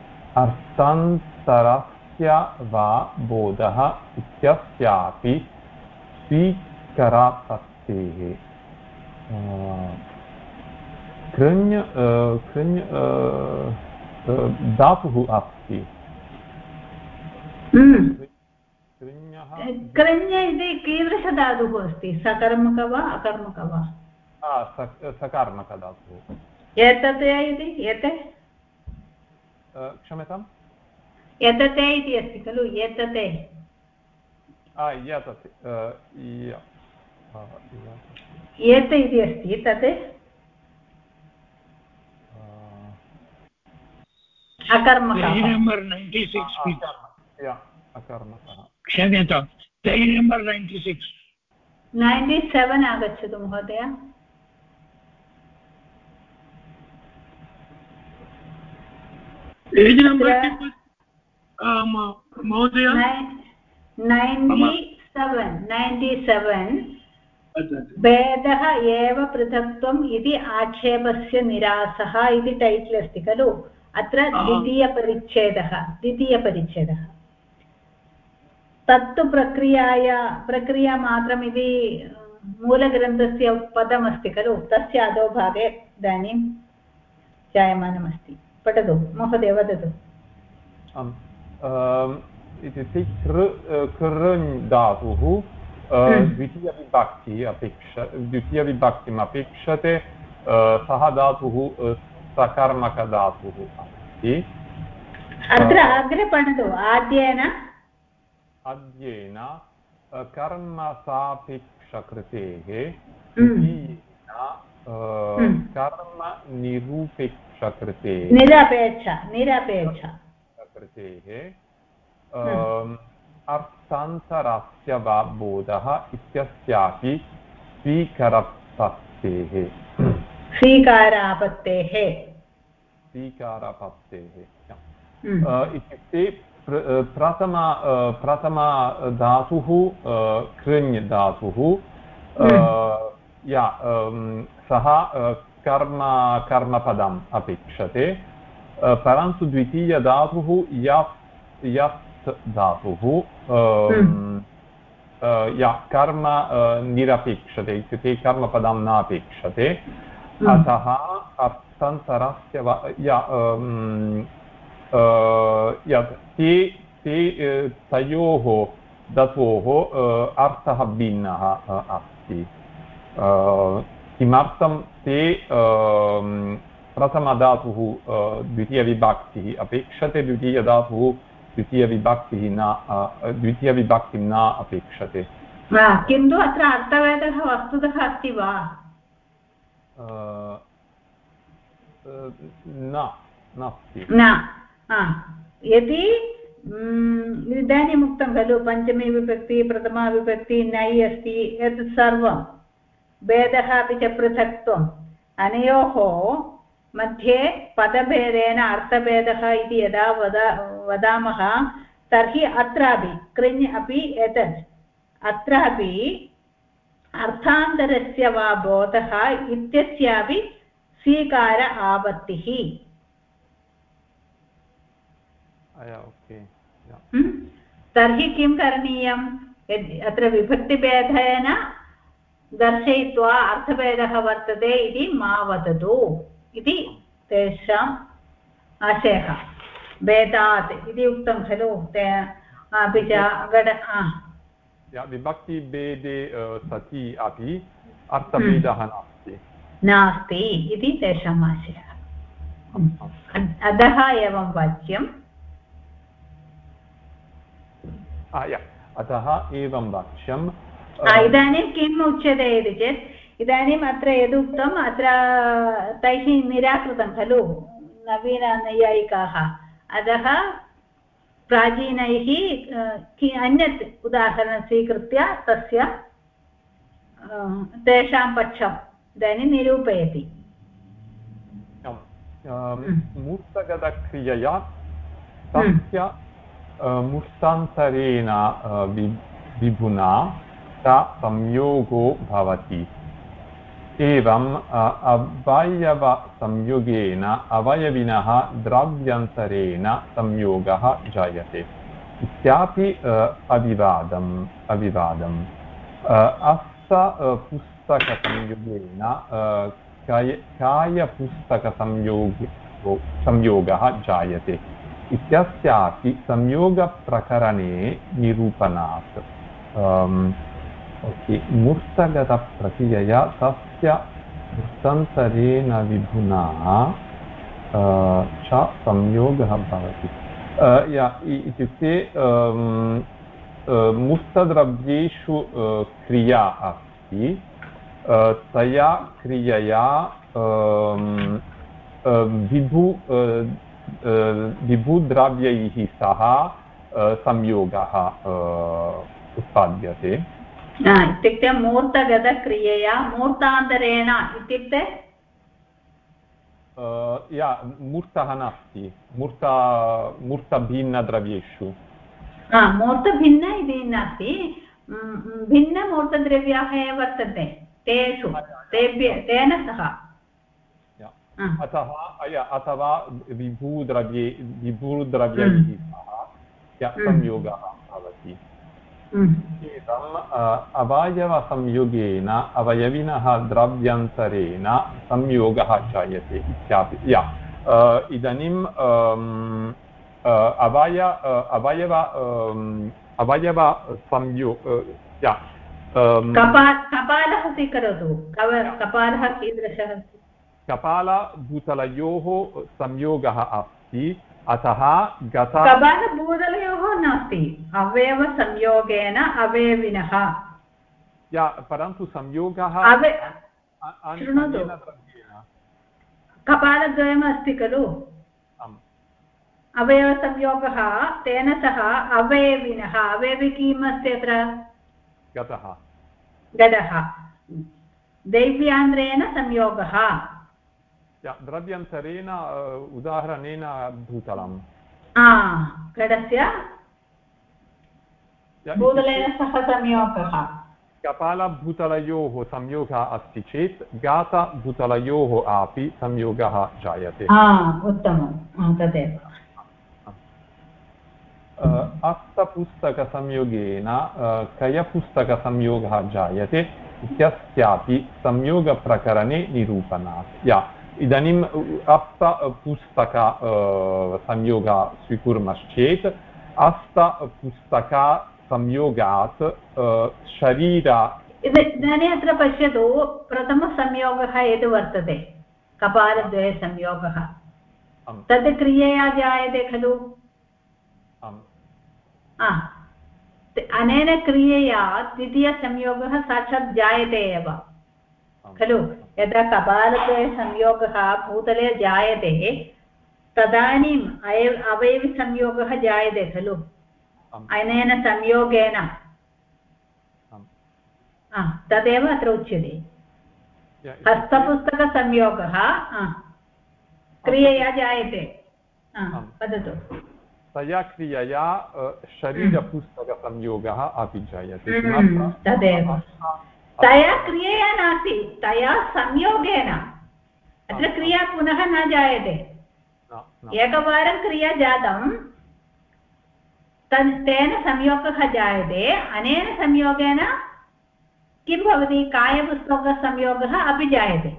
अर्थान्तरस्य वा बोधः इत्यस्यापि स्वीकरापत्तेः कृञ् धातुः अस्ति कृञ् इति कीदृशधातुः अस्ति सकर्मक वा अकर्मक वा सकर्मकधातुः एतते इति एते क्षम्यताम् एतते इति अस्ति खलु एतते एत इति अस्ति तत् अकर्मकः क्षम्यतां पेज् नम्बर् 97 आगच्छतु महोदय पेज् नम्बर् महोदय 97 भेदः एव पृथक्त्वम् इति आक्षेपस्य निरासः इति टैटल् अस्ति खलु अत्र द्वितीयपरिच्छेदः तत्तु प्रक्रियामात्रमिति मूलग्रन्थस्य पदमस्ति खलु तस्य अधोभागे इदानीं जायमानमस्ति पठतु महोदय वदतु इत्युक्ते कृञ् धातुः द्वितीयविभक्तिम् अपेक्षते सः धातुः सकर्मकधातुः अस्ति अत्र अग्रे पठतु आद्येन कर्मसापेक्षकृतेः कर्मनिरूपेक्षकृतेः निरपेक्षकृतेः अर्थान्तरस्य वा बोधः इत्यस्यापि स्वीकारापत्तेः इत्युक्ते प्रथमा धातुः कृञ् धातुः सः कर्मपदम् अपेक्षते परन्तु द्वितीयधातुः यत् धातुः कर्म निरपेक्षते इत्युक्ते कर्मपदं नापेक्षते अतः अर्थान्तरस्य तयोः धातोः अर्थः भिन्नः अस्ति किमर्थं ते प्रथमधातुः द्वितीयविभक्तिः अपेक्षते द्वितीयधातुः द्वितीयविभक्तिं न अपेक्षते किन्तु अत्र अर्थभेदः वस्तुतः अस्ति वा नास्ति यदि इदानीम् उक्तं खलु पञ्चमी विभक्ति प्रथमा विभक्ति नै अस्ति एतत् सर्वं भेदः अपि च पृथक्त्वम् अनयोः मध्ये पदभेदेन अर्थभेदः इति यदा वदामः तर्हि अत्रापि कृञ् अपि एतत् अत्रापि अर्थान्तरस्य वा बोधः इत्यस्यापि स्वीकार आवत्तिः तर्हि किं करणीयम् अत्र विभक्तिभेदेन दर्शयित्वा अर्थभेदः वर्तते इति मा वदतु इति तेषाम् आशयः भेदात् इति उक्तं खलु अपि च विभक्तिभेदे सति अपि अर्थभेदः नास्ति इति तेषाम् आशयः अतः एवं वाक्यम् अतः एवं वाक्यम् इदानीं किम् उच्यते इति चेत् इदानीम् अत्र यदुक्तम् अत्र तैः निराकृतं खलु नवीननैयायिकाः अतः प्राचीनैः अन्यत् उदाहरणं स्वीकृत्य तस्य तेषां पक्षम् इदानीं निरूपयति मूर्तगतक्रियया तस्य मूर्तान्तरेण विभुना संयोगो भवति एवम् अवयवसंयोगेन अवयविनः द्रव्यान्तरेण संयोगः जायते इत्यापि अविवादम् पुस्तकसंयोगेन कायपुस्तकसंयोगः जायते इत्यस्यापि संयोगप्रकरणे निरूपणात् मूर्तगतप्रक्रियया तस्य मूर्तान्तरेण विभुना च संयोगः भवति इत्युक्ते मूर्तद्रव्येषु क्रिया अस्ति तया क्रियया विभुद्रव्यैः सह संयोगः उत्पाद्यते इत्युक्ते मूर्तगतक्रियया मूर्तान्तरेण इत्युक्ते मूर्तः नास्ति मूर्तभिन्नद्रव्येषु मूर्तभिन्न इति नास्ति भिन्नमूर्तद्रव्याः एव वर्तन्ते तेषु तेन सह अथवा विभुद्रव्यैः सह संयोगः भवति एवम् अवयवसंयोगेन अवयविनः द्रव्यान्तरेण संयोगः जायते इत्यादि इदानीम् कपालः स्वीकरोतु कपालः कीदृशः कपालभूतलयोः संयोगः अस्ति अतः कपालभूतलयोः नास्ति अवयवसंयोगेन अवयविनः परन्तु संयोगः शृणोतु कपालद्वयम् अस्ति खलु अवयवसंयोगः तेन सह अवयविनः अवयवि किम् अस्ति अत्र घटः दैव्यान्तरेण संयोगः द्रव्यान्तरेण उदाहरणेन भूतलं घटस्य भूतलेन सह संयोगः कपालभूतलयोः संयोगः अस्ति चेत् घातभूतलयोः अपि संयोगः जायते उत्तमं तदेव हस्तपुस्तकसंयोगेन कयपुस्तकसंयोगः जायते इत्यस्यापि संयोगप्रकरणे निरूपणात् इदानीम् हस्तपुस्तक संयोगः स्वीकुर्मश्चेत् हस्तपुस्तकसंयोगात् शरीर इदानीम् अत्र पश्यतु प्रथमसंयोगः यद् वर्तते कपालद्वयसंयोगः तद् क्रियया जायते खलु अनेन क्रियया द्वितीयसंयोगः साक्षात् जायते एव खलु यदा कपालद्वयसंयोगः भूतले जायते तदानीम् अवयविसंयोगः जायते खलु अनेन संयोगेन तदेव अत्र उच्यते हस्तपुस्तकसंयोगः क्रियया जायते वदतु तया क्रियया शरीरपुस्तकसंयोगः अपि जायते तदेव तया क्रियया नास्ति तया संयोगेन अत्र क्रिया पुनः न जायते एकवारं क्रिया जातं तेन संयोगः जायते अनेन संयोगेन किं भवति कायपुस्तकसंयोगः अपि जायते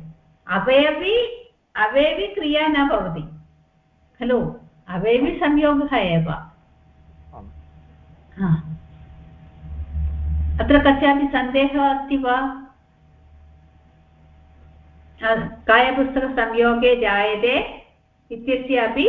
अवयवी क्रिया न भवति खलु अवयविसंयोगः एव अत्र कस्यापि सन्देहः अस्ति वा कायपुस्तकसंयोगे जायते इत्यस्यापि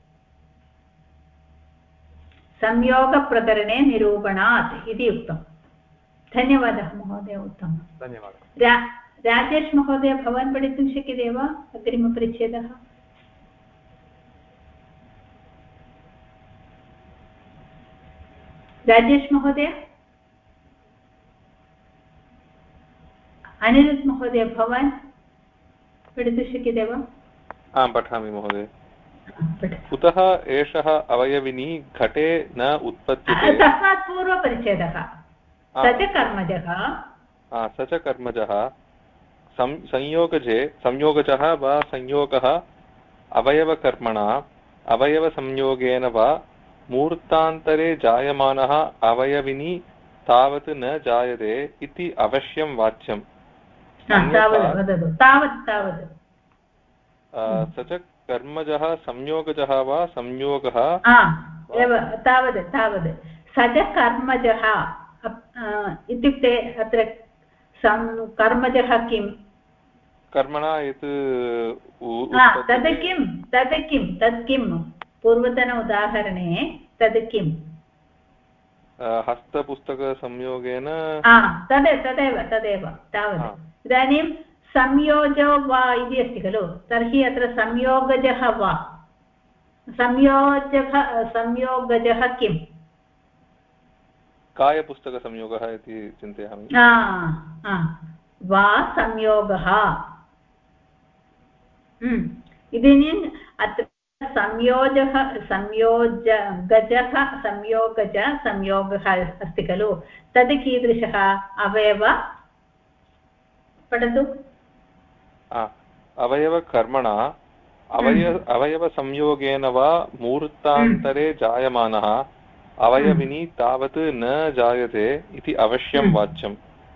संयोगप्रकरणे निरूपणात् इति उक्तम् धन्यवादः महोदय उत्तमं धन्यवादः राजेश महोदय भवान् पठितुं शक्यते वा अग्रिमपरिच्छेदः राजेश महोदय अनिरुद्ध महोदय भवान् पठितुं शक्यते वा आं पठामि महोदय कुतः एषः अवयविनी घटे न उत्पद्यते तस्मात् पूर्वपरिच्छेदः स च कर्मजः संयोगजः वा संयोगः अवयवकर्मणा अवयवसंयोगेन वा मूर्तान्तरे जायमानः अवयविनी तावत् न जायते इति अवश्यं वाच्यम् स च कर्मजः संयोगजः वा संयोगः तावत् स च कर्मजः इत्युक्ते अत्र कर्मजः किं कर्मणा यत् तद् किं पूर्वतन उदाहरणे तद् किम् हस्तपुस्तकसंयोगेन तदेव तावत् इदानीं संयोजो वा इति अस्ति खलु तर्हि अत्र संयोगजः वा संयोगजः किम् कायपुस्तकसंयोगः इति चिन्तयामि वा संयोगः इदानीम् अत्र संयोगजः संयोगः अस्ति खलु तद् कीदृशः अवयव पठतु अवयवकर्मणा अवयवसंयोगेन वा मूर्तान्तरे जायमानः अवयविनी तावत् न जायते इति अवश्यं वाच्यम्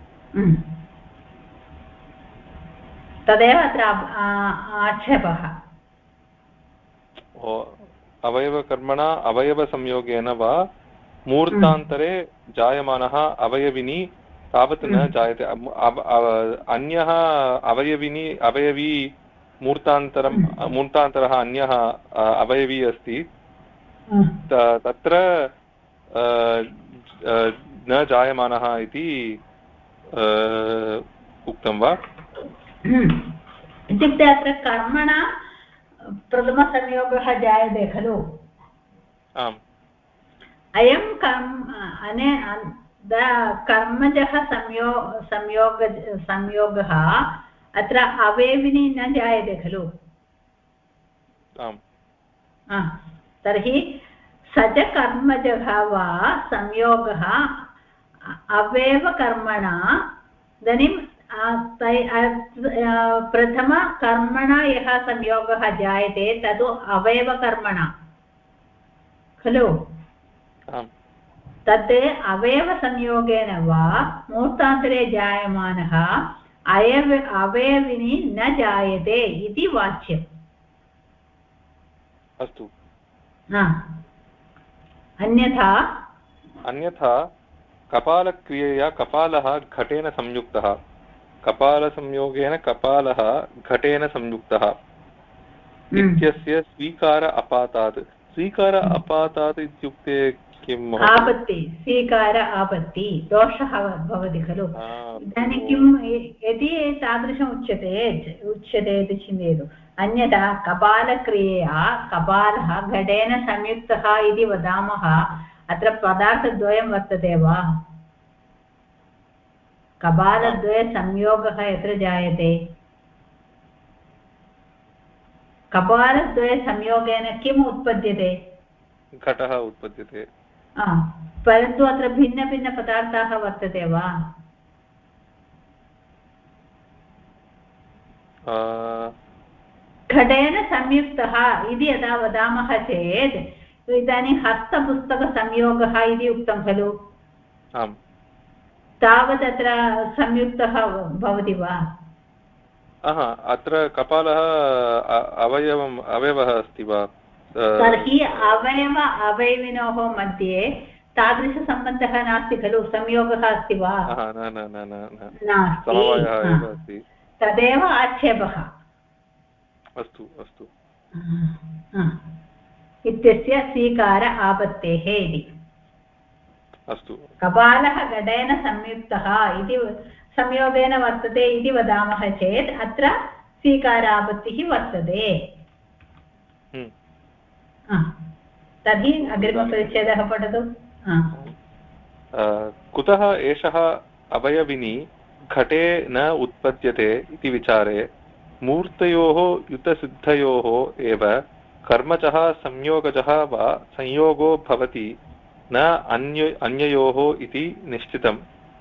तदेव अत्र आक्षेपः अवयवकर्मणा अवयवसंयोगेन वा मूर्तान्तरे जायमानः अवयविनी तावत् न जायते अन्यः अवयवी मूर्तान्तरः अन्यः अवयवी अस्ति तत्र न जायमानः इति उक्तं वा इत्युक्ते अत्र कर्मणा प्रथमसंयोगः जायते खलु आम् अयं कर्मजः संयोगः अत्र अवयविनी न जायते खलु आम् तर्हि स च कर्मजः वा संयोगः अवयवकर्मणा इदानीं प्रथमकर्मणा यः संयोगः जायते तद् अवयवकर्मणा खलु तत् अवयवसंयोगेन वा मूर्तान्तरे जायमानः अवयविनी न जायते इति वाच्यम् अस्तु अन्यथा कपालक्रियया कपालः घटेन संयुक्तः कपालसंयोगेन कपालः घटेन संयुक्तः इत्यस्य स्वीकार अपातात् इत्युक्ते किम् आपत्ति स्वीकार आपत्ति दोषः भवति खलु इदानीं किं यदि तादृशम् उच्यते इति चिन्तयतु अन्यथा कपालक्रियया कपालः घटेन संयुक्तः इति वदामः अत्र पदार्थद्वयं वर्तते वा कपालद्वयसंयोगः यत्र जायते कपालद्वयसंयोगेन किम् उत्पद्यते घटः उत्पद्यते परन्तु अत्र भिन्नभिन्नपदार्थाः वर्तते वा घटेन संयुक्तः इति यदा वदामः चेत् इदानीं हस्तपुस्तकसंयोगः इति उक्तं खलु तावत् अत्र संयुक्तः भवति वा अत्र कपालः अवयवः अस्ति वा तर्हि अवयविनोः मध्ये तादृशसम्बन्धः नास्ति खलु संयोगः अस्ति वा नास्ति तदेव आक्षेपः अस्तु अस्तु इत्यस्य स्वीकार आपत्तेः इति अस्तु कपालः घटेन संयुक्तः इति संयोगेन वर्तते इति वदामः चेत् अत्र स्वीकारापत्तिः वर्तते तर्हि अग्रिमपरिच्छेदः पठतु कुतः एषः अवयविनी घटे न उत्पद्यते इति विचारे मूर्तयोः युतसिद्धयोः एव कर्मजः संयोगजः वा संयोगो भवति न अन्ययोः इति निश्चितम्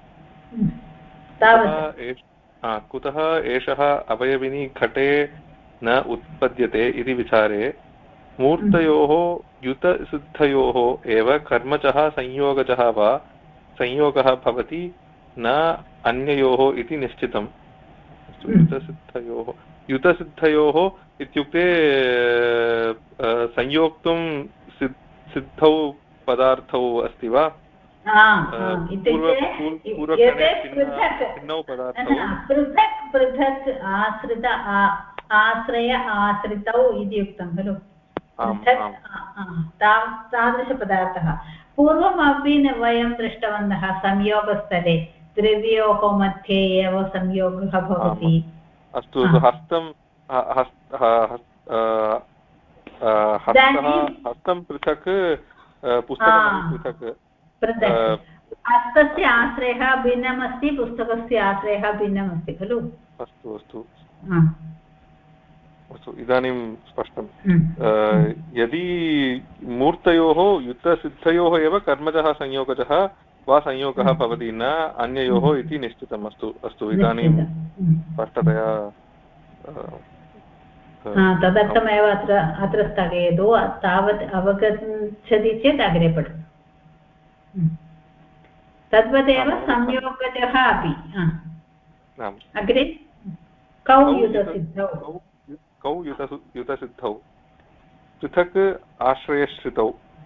कुतः एषः अवयविनी घटे न उत्पद्यते इति विचारे मूर्तयोः युतसिद्धयोः एव कर्मजः संयोगजः वा संयोगः भवति न अन्ययोः इति निश्चितम् युतसिद्धयोः इत्युक्ते संयोक्तुं सिद्धौ पदार्थौ अस्ति वा पृथक् आश्रय आश्रितौ इति उक्तं खलु तादृशपदार्थः पूर्वमपि वयं दृष्टवन्तः संयोगस्थले द्रव्योः मध्ये एव संयोगः भवति अस्तु हस्तं पृथक् पुस्तकं पृथक् हस्तस्य आश्रयः भिन्नमस्ति पुस्तकस्य आश्रयः भिन्नमस्ति खलु अस्तु अस्तु अस्तु इदानीं स्पष्टं यदि मूर्तयोः युतसिद्धयोः एव कर्मजः संयोगजः वा संयोगः भवति न अन्ययोः इति निश्चितम् अस्तु अस्तु इदानीं स्पष्टतया तदर्थमेव अत्र स्थगयतु तावत् अवगच्छति चेत् अग्रे पठतु तद्वदेव संयोगजः अपि अग्रे कौ युतसिद्धौ पृथक् आश्रयश्रितौ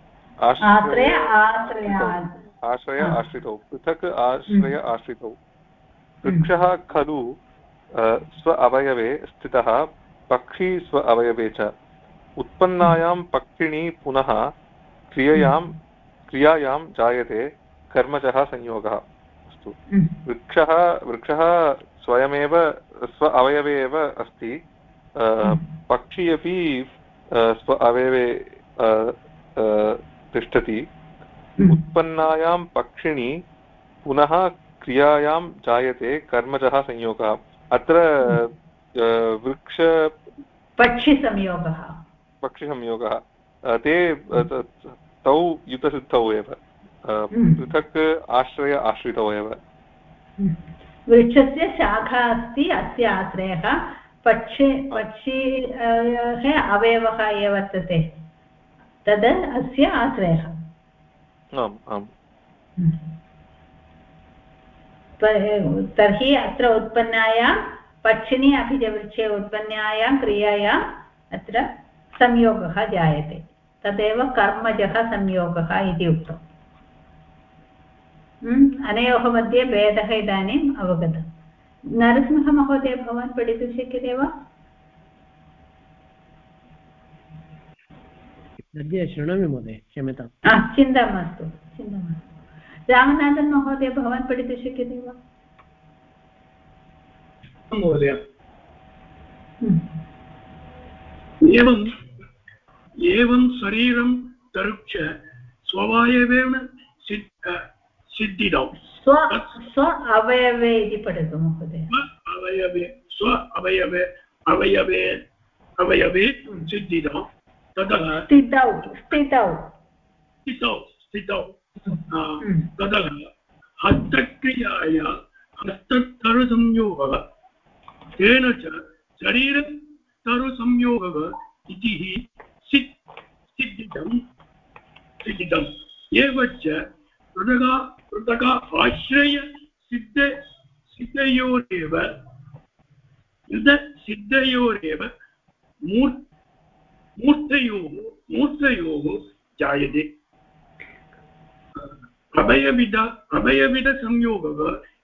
आश्रय आश्रितौ पृथक् आश्रय आश्रितौ वृक्षः खलु स्व अवयवे स्थितः पक्षी स्व अवयवे च उत्पन्नायां पक्षिणी पुनः क्रियायां जायते कर्मजः संयोगः अस्तु वृक्षः स्वयमेव स्व अवयवे एव अस्ति पक्षी अपि स्व अवयवे तिष्ठति उत्पन्नायां पक्षिणी पुनः क्रियायां जायते कर्मजः संयोगः अत्र पक्षिसंयोगः ते तौ युतसिद्धौ एव पृथक् आश्रय आश्रितौ एव वृक्षस्य शाखा अस्ति अस्य आश्रयः पक्षेः अवयवः ये वर्तते तद् अस्य आश्रयः आम् आम् तर्हि अत्र उत्पन्नायां पक्षिणी अभिजवृक्षे उत्पन्नायां क्रियायाम् अत्र संयोगः जायते तदेव कर्मजः संयोगः इति उक्तम् अनयोः मध्ये भेदः इदानीम् अवगतः नरसिंहमहोदय भवान् पठितुं शक्यते वा अद्य शृणोमि महोदय क्षम्यतां चिन्ता मास्तु रामनाथन् महोदय भवान् पठितुं शक्यते वा महोदय एवं शरीरं तरुक्ष स्ववायवेन सिद्धिदौ स्व अवयवे इति पठतु महोदय स्व अवयवे सिद्धिदौ ततः स्थितौ ततः हस्तक्रियाया हस्ततरुसंयोगः तेन च शरीरतरुसंयोगः इति सिद्धितम् एव च पृथक आश्रय सिद्धयोरेव मूर्तयोः जायते अभयविधसंयोगः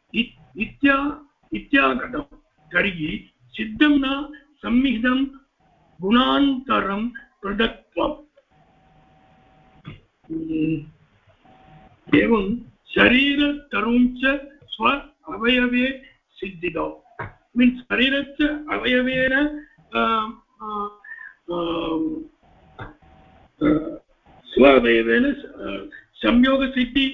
इत्यागतं तर्हि सिद्धं न संहितं गुणान्तरं पृथक्त्वम् एवं शरीरतरुञ्च स्व अवयवे सिद्धितौ मीन्स् शरीरस्य अवयवेन स्व अवयवेन संयोगसिद्धि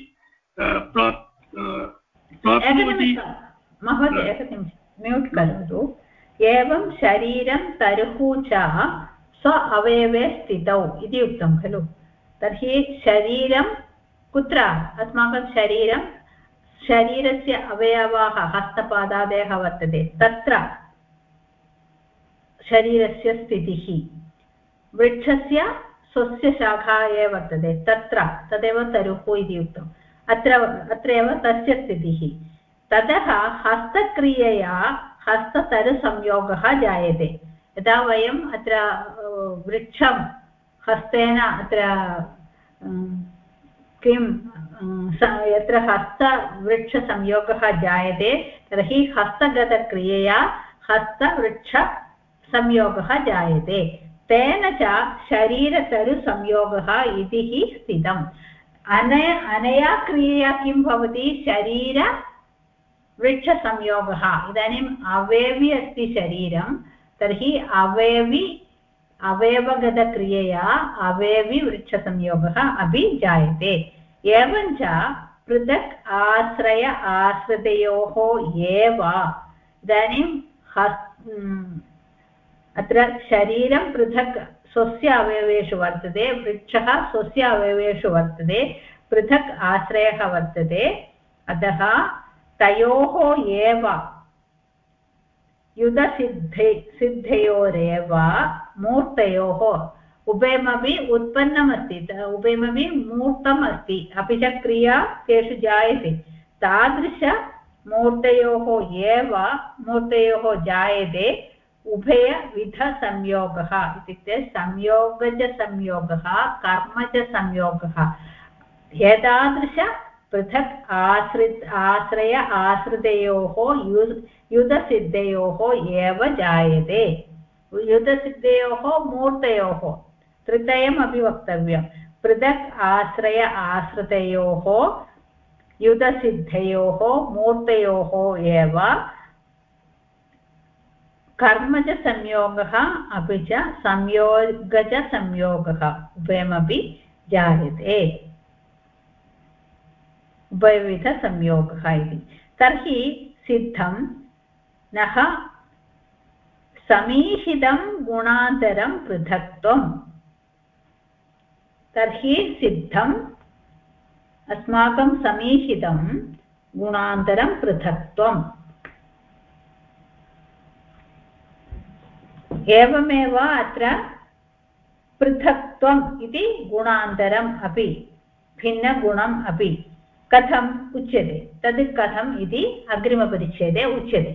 प्राप्नोति महोदय एकनिमिषं म्यूट् करोतु एवं शरीरं तरुः च स्व अवयवे स्थितौ इति उक्तं खलु तर्हि शरीरं कुत्र अस्माकं शरीरस्य अवयवाः हस्तपादादयः वर्तते तत्र शरीरस्य स्थितिः वृक्षस्य स्वस्य शाखा ये वर्तते तत्र तदेव तरुः इति उक्तम् अत्र एव तस्य स्थितिः ततः हस्तक्रियया हस्ततरुसंयोगः जायते यदा वयम् अत्र वृक्षं हस्तेन अत्र किं यत्र हस्तवृक्षसंयोगः जायते तर्हि हस्तगतक्रियया हस्तवृक्षसंयोगः जायते तेन च शरीरतरुसंयोगः इति स्थितम् अनया क्रियया किं भवति शरीरवृक्षसंयोगः इदानीम् अवयवी अस्ति शरीरं तर्हि अवयवगतक्रियया अवयवीवृक्षसंयोगः अपि जायते एवञ्च पृथक् आश्रय आश्रितयोः एव इदानीं अत्र शरीरं पृथक् स्वस्य अवयवेषु वर्तते वृक्षः स्वस्य अवयवेषु वर्तते पृथक् आश्रयः वर्तते अतः तयोः एव युधसिद्धयोरेव मूर्तयोः उभयमपि उत्पन्नमस्ति उभयमपि मूर्तम् अस्ति अपि च क्रिया तेषु जायते तादृशमूर्तयोः एव मूर्तयोः जायते उभयविधसंयोगः इत्युक्ते संयोगजसंयोगः कर्मजसंयोगः एतादृश पृथक् आश्रय आश्रितयोः युधसिद्धयोः एव जायते युधसिद्धयोः मूर्तयोः तृतीयमपि वक्तव्यं पृथक् आश्रय आश्रितयोः युधसिद्धयोः मूर्तयोः एव कर्मजसंयोगः अपि च संयोगजसंयोगः उभयमपि जायते उभयविधसंयोगः इति तर्हि सिद्धं नः समीहितं गुणान्तरं पृथक्त्वम् तर्हि सिद्धम् अस्माकं समीशितं गुणान्तरं पृथक्त्वम् एवमेव अत्र पृथक्त्वम् इति गुणान्तरम् अपि भिन्नगुणम् अपि कथम् उच्यते तद् कथम् इति अग्रिमपरिच्छेदे उच्यते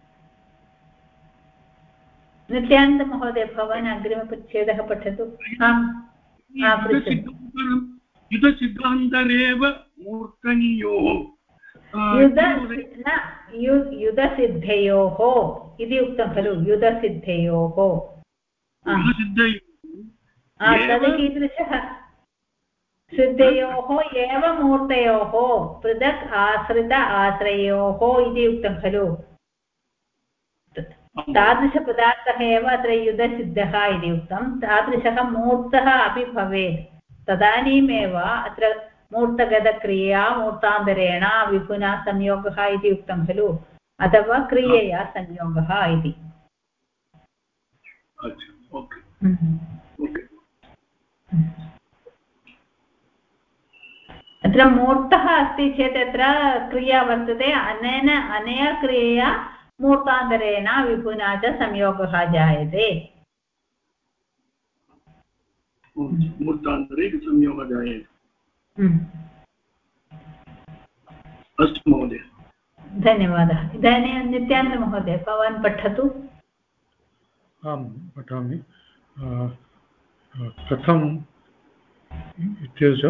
नित्यानन्दमहोदय भवान् अग्रिमपरिच्छेदः पठतु युधसिद्धान्तरेव मूर्धन्योः युधसिद्धयोः इति उक्तं खलु युधसिद्धयोः तद् कीदृशः सिद्धयोः एव मूर्तयोः पृथक् आश्रित आश्रयोः इति उक्तं खलु तादृशपदार्थः एव अत्र युधसिद्धः इति उक्तं तादृशः मूर्तः अपि भवेत् तदानीमेव अत्र मूर्तगतक्रिया मूर्तान्तरेण विपुना संयोगः इति उक्तं खलु अथवा क्रियया संयोगः इति अत्र मूर्तः अस्ति चेत् अत्र क्रिया वर्तते अनया क्रियया मूर्तान्तरेण विपुना च संयोगः जायते मूर्तान्तरे संयोगः जायते अस्तु महोदय धन्यवादः इदानीं नित्यानन्दमहोदय भवान् पठतु आं पठामि कथम् इत्यस्य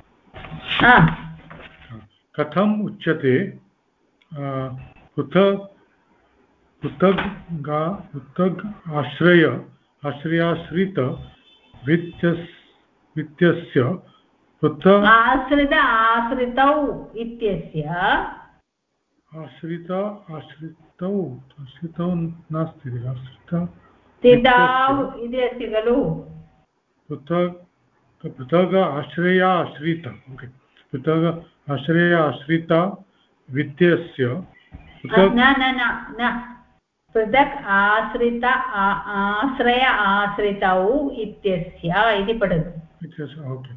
कथम् उच्यते पृथग् आश्रयाश्रित वित्यस्य पृथक् आश्रितौ इत्यस्य आश्रितौ नास्ति इति अस्ति खलु पृथग् आश्रयाश्रित पृथग् आश्रयाश्रिता वित्यस्य न पृथक् आश्रय आश्रितौ इत्यस्य इति पठतु ओके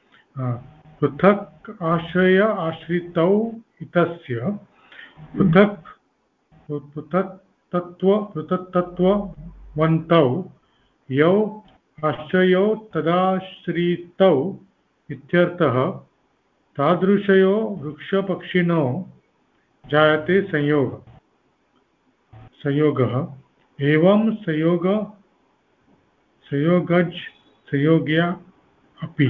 पृथक् आश्रय आश्रितौ इत्यस्य पृथक्तत्ववन्तौ यौ आश्रयौ तदाश्रितौ इत्यर्थः तादृशयो वृक्षपक्षिणो जायते संयोगः एवं संयोगः अपि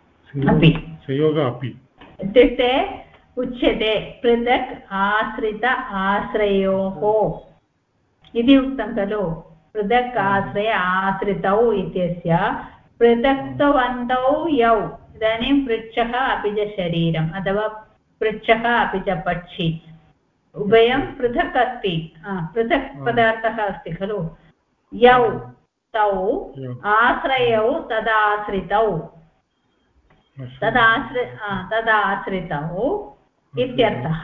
इत्युक्ते उच्यते पृथक् आश्रित आश्रयोः इति उक्तं खलु पृथक् आश्रय आश्रितौ इत्यस्य पृथक्तवन्तौ यौ इदानीं वृक्षः अपि च शरीरम् अथवा वृक्षः अपि च पक्षी उभयं पृथक् अस्ति पृथक् पदार्थः अस्ति खलु यौ तौ आश्रयौ तदाश्रितौ इत्यर्थः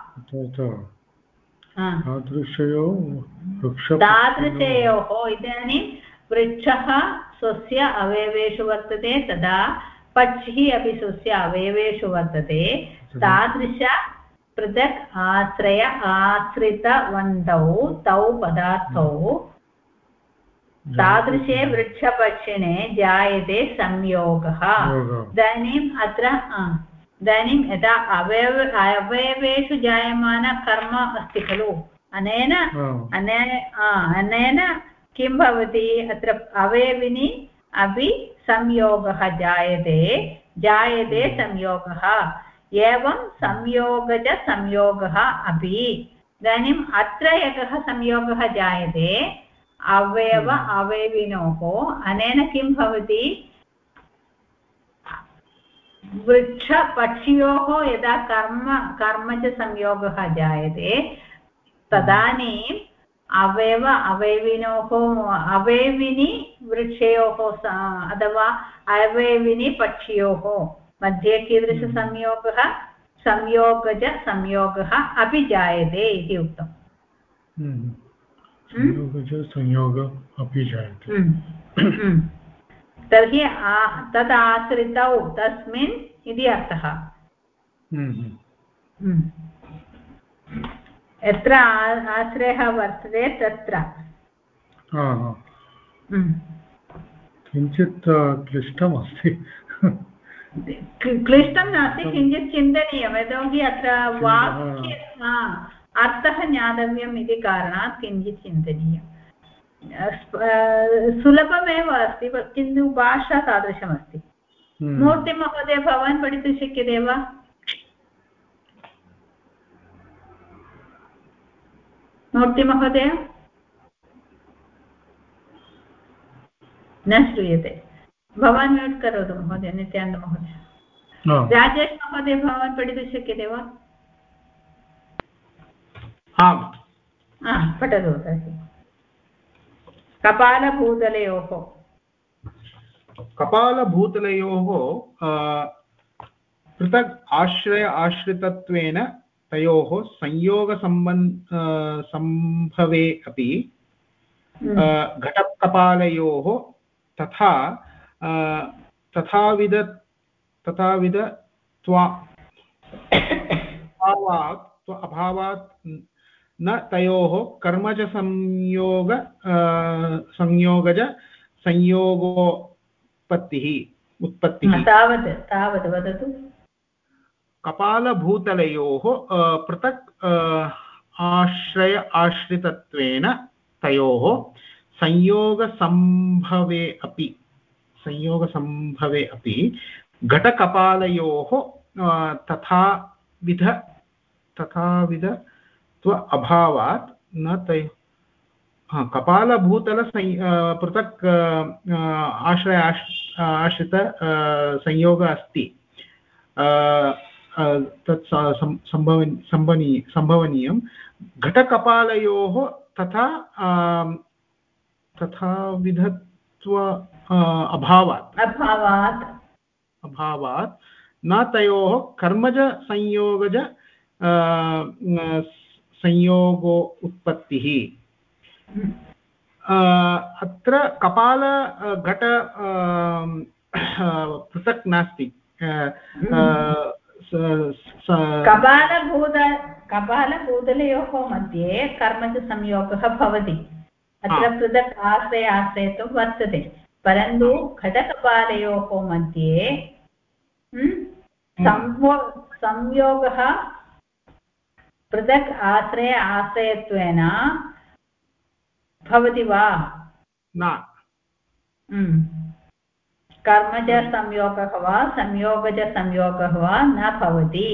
तादृशयोः इदानीं वृक्षः स्वस्य अवयवेषु वर्तते तदा पक्षिः अपि स्वस्य अवयवेषु वर्तते तादृश पृथक् आश्रय आश्रितवन्तौ तौ पदार्थौ तादृशे वृक्षपक्षिणे जायते संयोगः इदानीम् अत्र इदानीं यदा अवयवेषु जायमान कर्म अस्ति खलु अनेन किं भवति अत्र अवयविनि अपि संयोगः जायते संयोगः एवं संयोगः अपि इदानीम् अत्र एकः संयोगः जायते अवयविनोः अनेन किं भवति वृक्षपक्षियोः यदा कर्म च संयोगः जायते तदानीम् अवयविनोः अवयविनि वृक्षयोः अथवा अवयविनि पक्षियोः मध्ये कीदृशसंयोगः संयोगः अपि जायते इति उक्तम् संयोगः अपि जायते तर्हि तद् आश्रितौ तस्मिन् इति अर्थः। यत्र आश्रयः वर्तते तत्र। किञ्चित् क्लिष्टमस्ति। क्लिष्टं नास्ति, किञ्चित् चिन्तनीयं, यतोहि अत्र वाक्य अर्थः ज्ञातव्यम् इति कारणात् किञ्चित् चिन्तनीयम्। सुलभमेव अस्ति, किन्तु भाषा तादृशमस्ति। मूर्तिमहोदय, भवान् पठितुं शक्यते वा? मूर्तिमहोदय न श्रूयते। भवान् म्यूट् करोतु महोदय, नित्यानन्दमहोदय। राजेश महोदय, भवान् पठितुं शक्यते वा? आम्, पठतु तर्हि। कपालभूतलयोः पृथक् आश्रय आश्रितत्वेन तयोः संभवे अपि घटकपालयोः अभावात् न तयोः कर्मज संयोगोत्पत्तिः। तावत् वदतु। कपालभूतलयोः पृथक् आश्रय आश्रितत्वेन तयोः संयोगसम्भवे अपि घटकपालयोः तथाविधत्व अभावात् न तयोः कपालभूतल पृथक् आश्रय आश्रित संयोगः अस्ति, तत् सम्भवनीयं। घटकपालयोः तथाविधत्व अभावात् न तयोः कर्मज संयोगो उत्पत्तिः। अत्र कपाल घट पृथक् नास्ति। कपालभूतलयोः मध्ये कर्मजसंयोगः भवति। अत्र पृथक् आश्रयत्वं वर्तते, परन्तु घटकपालयोः मध्ये संयोगः पृथक् आश्रयत्वेन भवति वा? न। कर्मजसंयोगः वा संयोगजसंयोगः वा न भवति।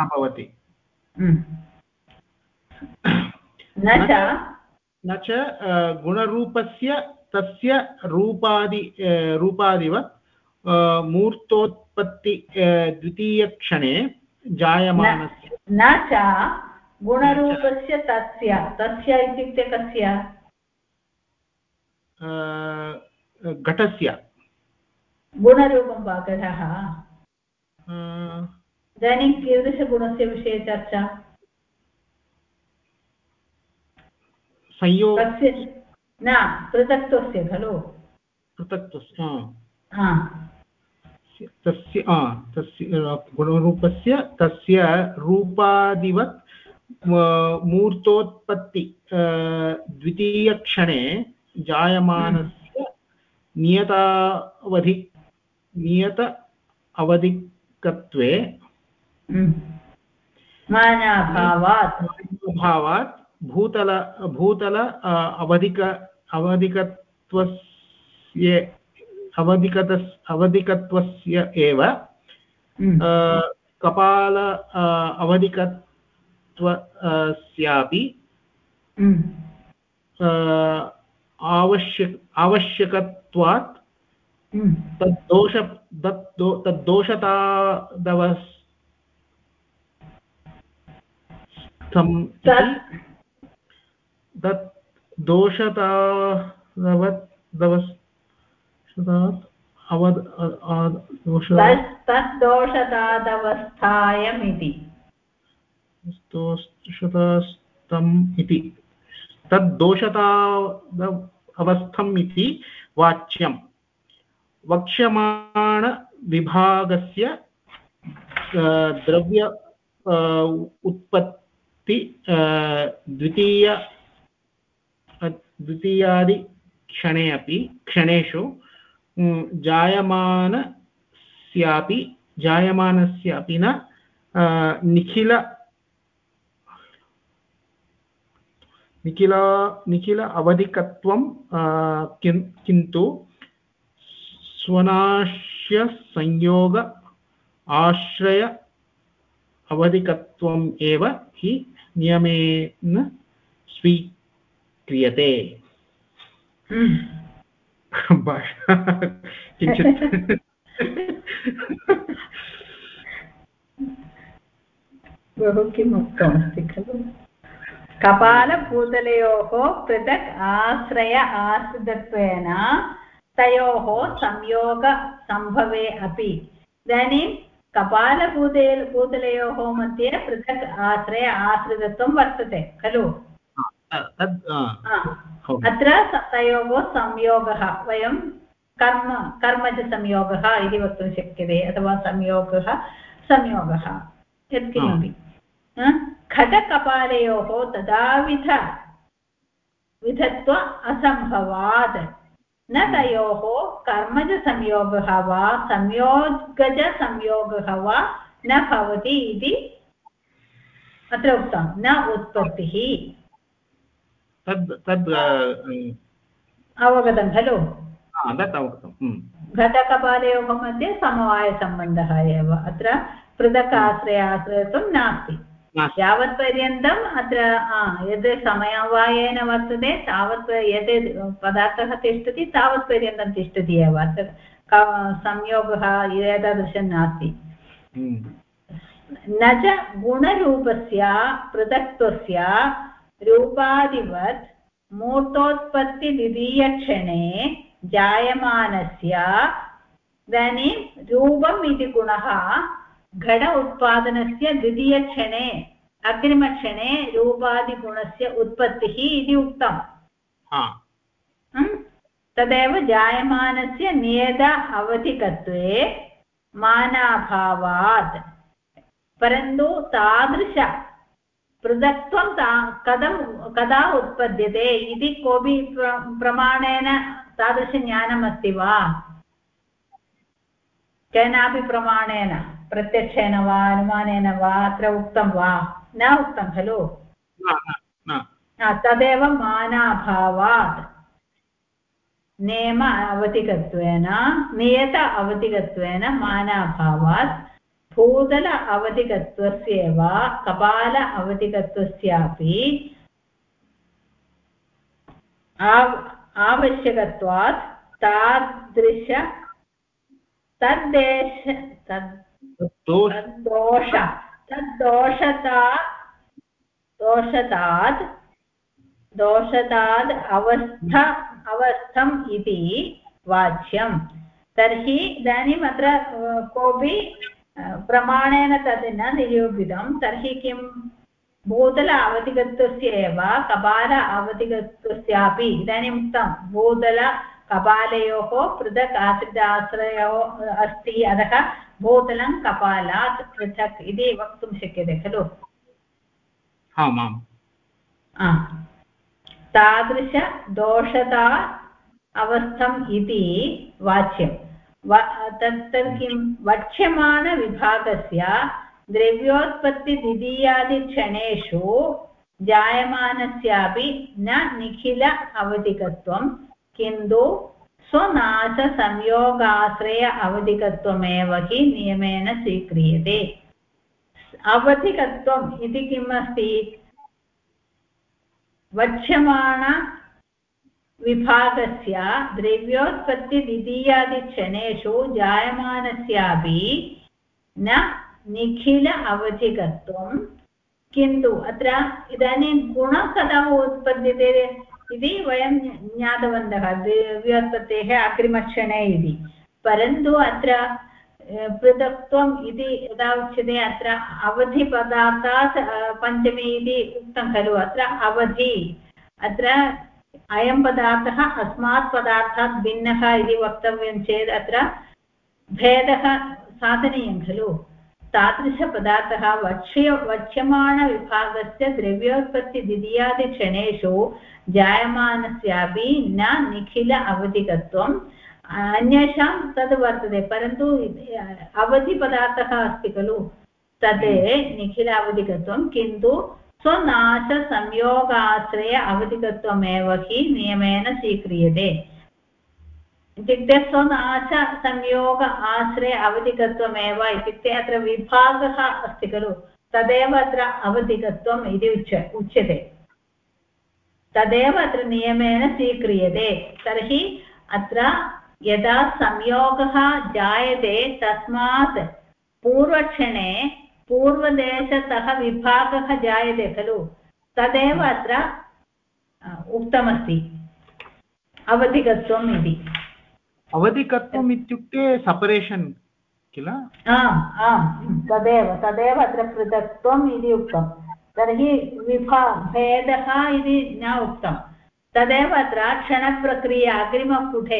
न च गुणरूपस्य तस्य रूपादिवत् मूर्तोत्पत्ति द्वितीयक्षणे जायमानस्य। न च गुणरूपस्य तस्य इत्युक्ते कस्य? घटस्य गुणरूपं वा घटः? इदानीं कीदृशगुणस्य विषये चर्चा? संयोगस्य न, पृथक्त्वस्य खलु? पृथक्त्वस्य तस्य गुणरूपस्य तस्य रूपादिवत् मूर्तोत्पत्ति द्वितीयक्षणे जायमानस्य नियत अवधिकत्वे मानाभावात् भूतल अवधिकत्वस्य एव कपाल अवधिकत्वस्यापि आवश्यकत्वात् तद्दोषतादवस्थायमिति तद्दोषतावस्थम् इति वाच्यम्। वक्ष्यमाणविभागस्य द्रव्य उत्पत्ति द्वितीयादिक्षणे अपि क्षणेषु जायमानस्यापि न निखिल अवधिकत्वं किन्तु स्वनाश्य संयोग आश्रय अवधिकत्वम् एव हि नियमेन स्वीक्रियते। किञ्चित् बहु किम् उक्तमस्ति खलु। कपालभूतलयोः पृथक् आश्रय आश्रितत्वेन तयोः संयोगसम्भवे अपि। इदानीं कपालभूतलयोः मध्ये पृथक् आश्रय आश्रितत्वं वर्तते खलु। अत्र तयोः संयोगः वयं कर्मजसंयोगः इति वक्तुं शक्यते, अथवा संयोगः यत्किमपि। घटकपालयोः तदाविधत्व असम्भवात् न तयोः कर्मजसंयोगः वा संयोगजसंयोगः वा न भवति इति अत्र उक्तं। न उत्पत्तिः। तद् अवगतं खलु। अवगतं। घटकपालयोः मध्ये समवायसम्बन्धः एव, अत्र पृथक् आश्रयाश्रयत्वं नास्ति। यावत्पर्यन्तम् अत्र यद् समवायेन वर्तते तावत् यद् पदार्थः तिष्ठति तावत्पर्यन्तं तिष्ठति एव, अत्र संयोगः एतादृशं नास्ति। न च गुणरूपस्य पृथक्त्वस्य रूपादिवत् मूर्तोत्पत्तिद्वितीयक्षणे जायमानस्य, इदानीं रूपम् इति गुणः घट उत्पादनस्य द्वितीयक्षणे अग्रिमक्षणे रूपादिगुणस्य उत्पत्तिः इति उक्तम्। तदेव जायमानस्य नियत अवधिकत्वे मानाभावात्। परन्तु तादृश पृथक्त्वं कदा उत्पद्यते इति कोऽपि प्रमाणेन तादृशज्ञानमस्ति वा? केनापि प्रमाणेन, प्रत्यक्षेन वा अनुमानेन वा अत्र उक्तं वा? न उक्तं खलु। तदेव मानाभावात्, नियत अवधिकत्वेन मानाभावात् भूतल अवधिकत्वस्यैव कपाल अवधिकत्वस्यापि आवश्यकत्वात् दोषताद् अवस्थम् इति वाच्यम्। तर्हि इदानीम् अत्र कोऽपि प्रमाणेन तद् न निरूपितं, तर्हि किं भूतल अवधिकत्वस्य एव कपाल अवधिकत्वस्यापि इदानीम् उक्तं भूतल कपालयोः पृथक् आश्रयोः अस्ति, अतः भूतलं कपालात् पृथक् इति वक्तुं शक्यते खलु। तादृश दोषता अवस्थम् इति वाच्यं। तत् किं वक्ष्यमाणविभागस्य द्रव्योत्पत्तिद्वितीयादिक्षणेषु जायमानस्यापि न निखिल अवधिकत्वं किन्तु स्वनाशसंयोगाश्रय अवधिकत्वमेव हि नियमेन स्वीक्रियते। अवधिकत्वम् इति किम् अस्ति? वक्ष्यमाणविभागस्य द्रव्योत्पत्तिद्वितीयादिक्षणेषु जायमानस्यापि न निखिल अवधिकत्वं किन्तु अत्र इदानीं गुणः कदा उत्पद्यते इति वयं ज्ञातवन्तः द्रव्योत्पत्तेः अग्रिमक्षणे इति। परन्तु अत्र पृथक्त्वम् इति यदा उच्यते अत्र अवधिपदार्थात् पञ्चमी इति उक्तं खलु। अत्र अवधि, अत्र अयं पदार्थः अस्मात् पदार्थात् भिन्नः इति वक्तव्यं चेत् अत्र भेदः साधनीयं खलु। तादृशपदार्थः वक्ष्यमाणविभागस्य द्रव्योत्पत्तिद्वितीयादिक्षणेषु जायमानस्यापि न निखिल अवधिकत्वम्। अन्येषां तद् वर्तते, परन्तु अवधिपदार्थः अस्ति खलु तद् निखिल अवधिकत्वं, किन्तु स्वनाशसंयोगाश्रय अवधिकत्वमेव हि नियमेन स्वीक्रियते। इत्युक्ते स्वनाशसंयोग आश्रय अवधिकत्वमेव इत्युक्ते अत्र विभागः अस्ति खलु तदेव अत्र अवधिकत्वम् इति उच्यते, तदेव अत्र नियमेन स्वीक्रियते। तर्हि अत्र यदा संयोगः जायते तस्मात् पूर्वक्षणे पूर्वदेशतः विभागः जायते खलु तदेव अत्र उक्तमस्ति अवधिकत्वम् इति। अवधिकत्वम् इत्युक्ते सपरेशन् किल? तदेव अत्र पृथक्त्वम् इति उक्तं। तर्हि भेदः इति न उक्तं, तदेव अत्र क्षणप्रक्रिया अग्रिमपुटे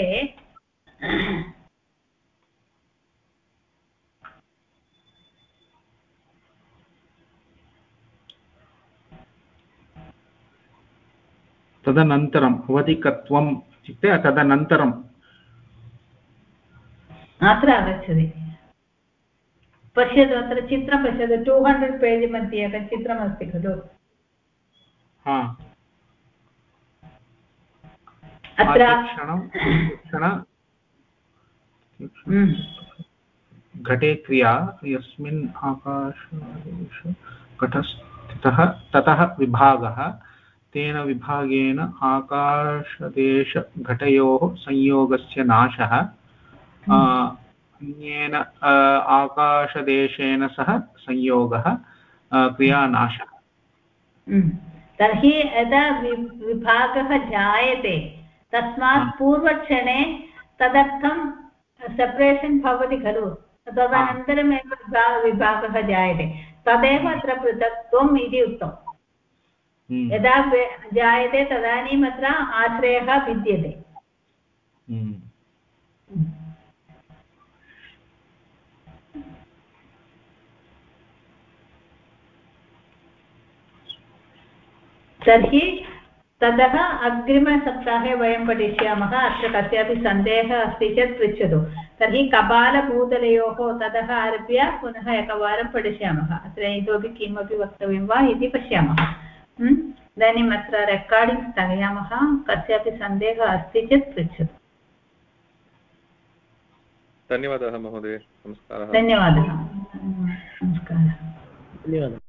तदनन्तरम् अवधिकत्वम् इत्युक्ते तदनन्तरम् अत्र आगच्छति। पश्यतु अत्र चित्रं पश्यतु, 200 पेज् मध्ये एकं चित्रमस्ति खलु। अत्र घटे क्रिया यस्मिन् आकाशदेशे घटस्थितः ततः विभागः, तेन विभागेन आकाशदेशघटयोः संयोगस्य नाशः, अन्येन आकाशदेशेन सह संयोगः क्रियानाशः। तर्हि यदा विभागः जायते तस्मात् पूर्वक्षणे तदर्थं सेपरेशन् भवति खलु, तदनन्तरमेव विभागः जायते, तदेव अत्र पृथक्त्वम् इति उक्तम्। यदा जायते तदानीम् अत्र आश्रयः भिद्यते। तर्हि ततः अग्रिमसप्ताहे वयं पठिष्यामः। अत्र कस्यापि सन्देहः अस्ति चेत् पृच्छतु। तर्हि कपालभूतलयोः ततः आरभ्य पुनः एकवारं पठिष्यामः। अत्र इतोपि किमपि वक्तव्यं वा इति पश्यामः। इदानीम् अत्र रेकार्डिङ्ग् स्थगयामः। कस्यापि सन्देहः अस्ति चेत् पृच्छतु। धन्यवादः महोदय, नमस्कारः। धन्यवादः।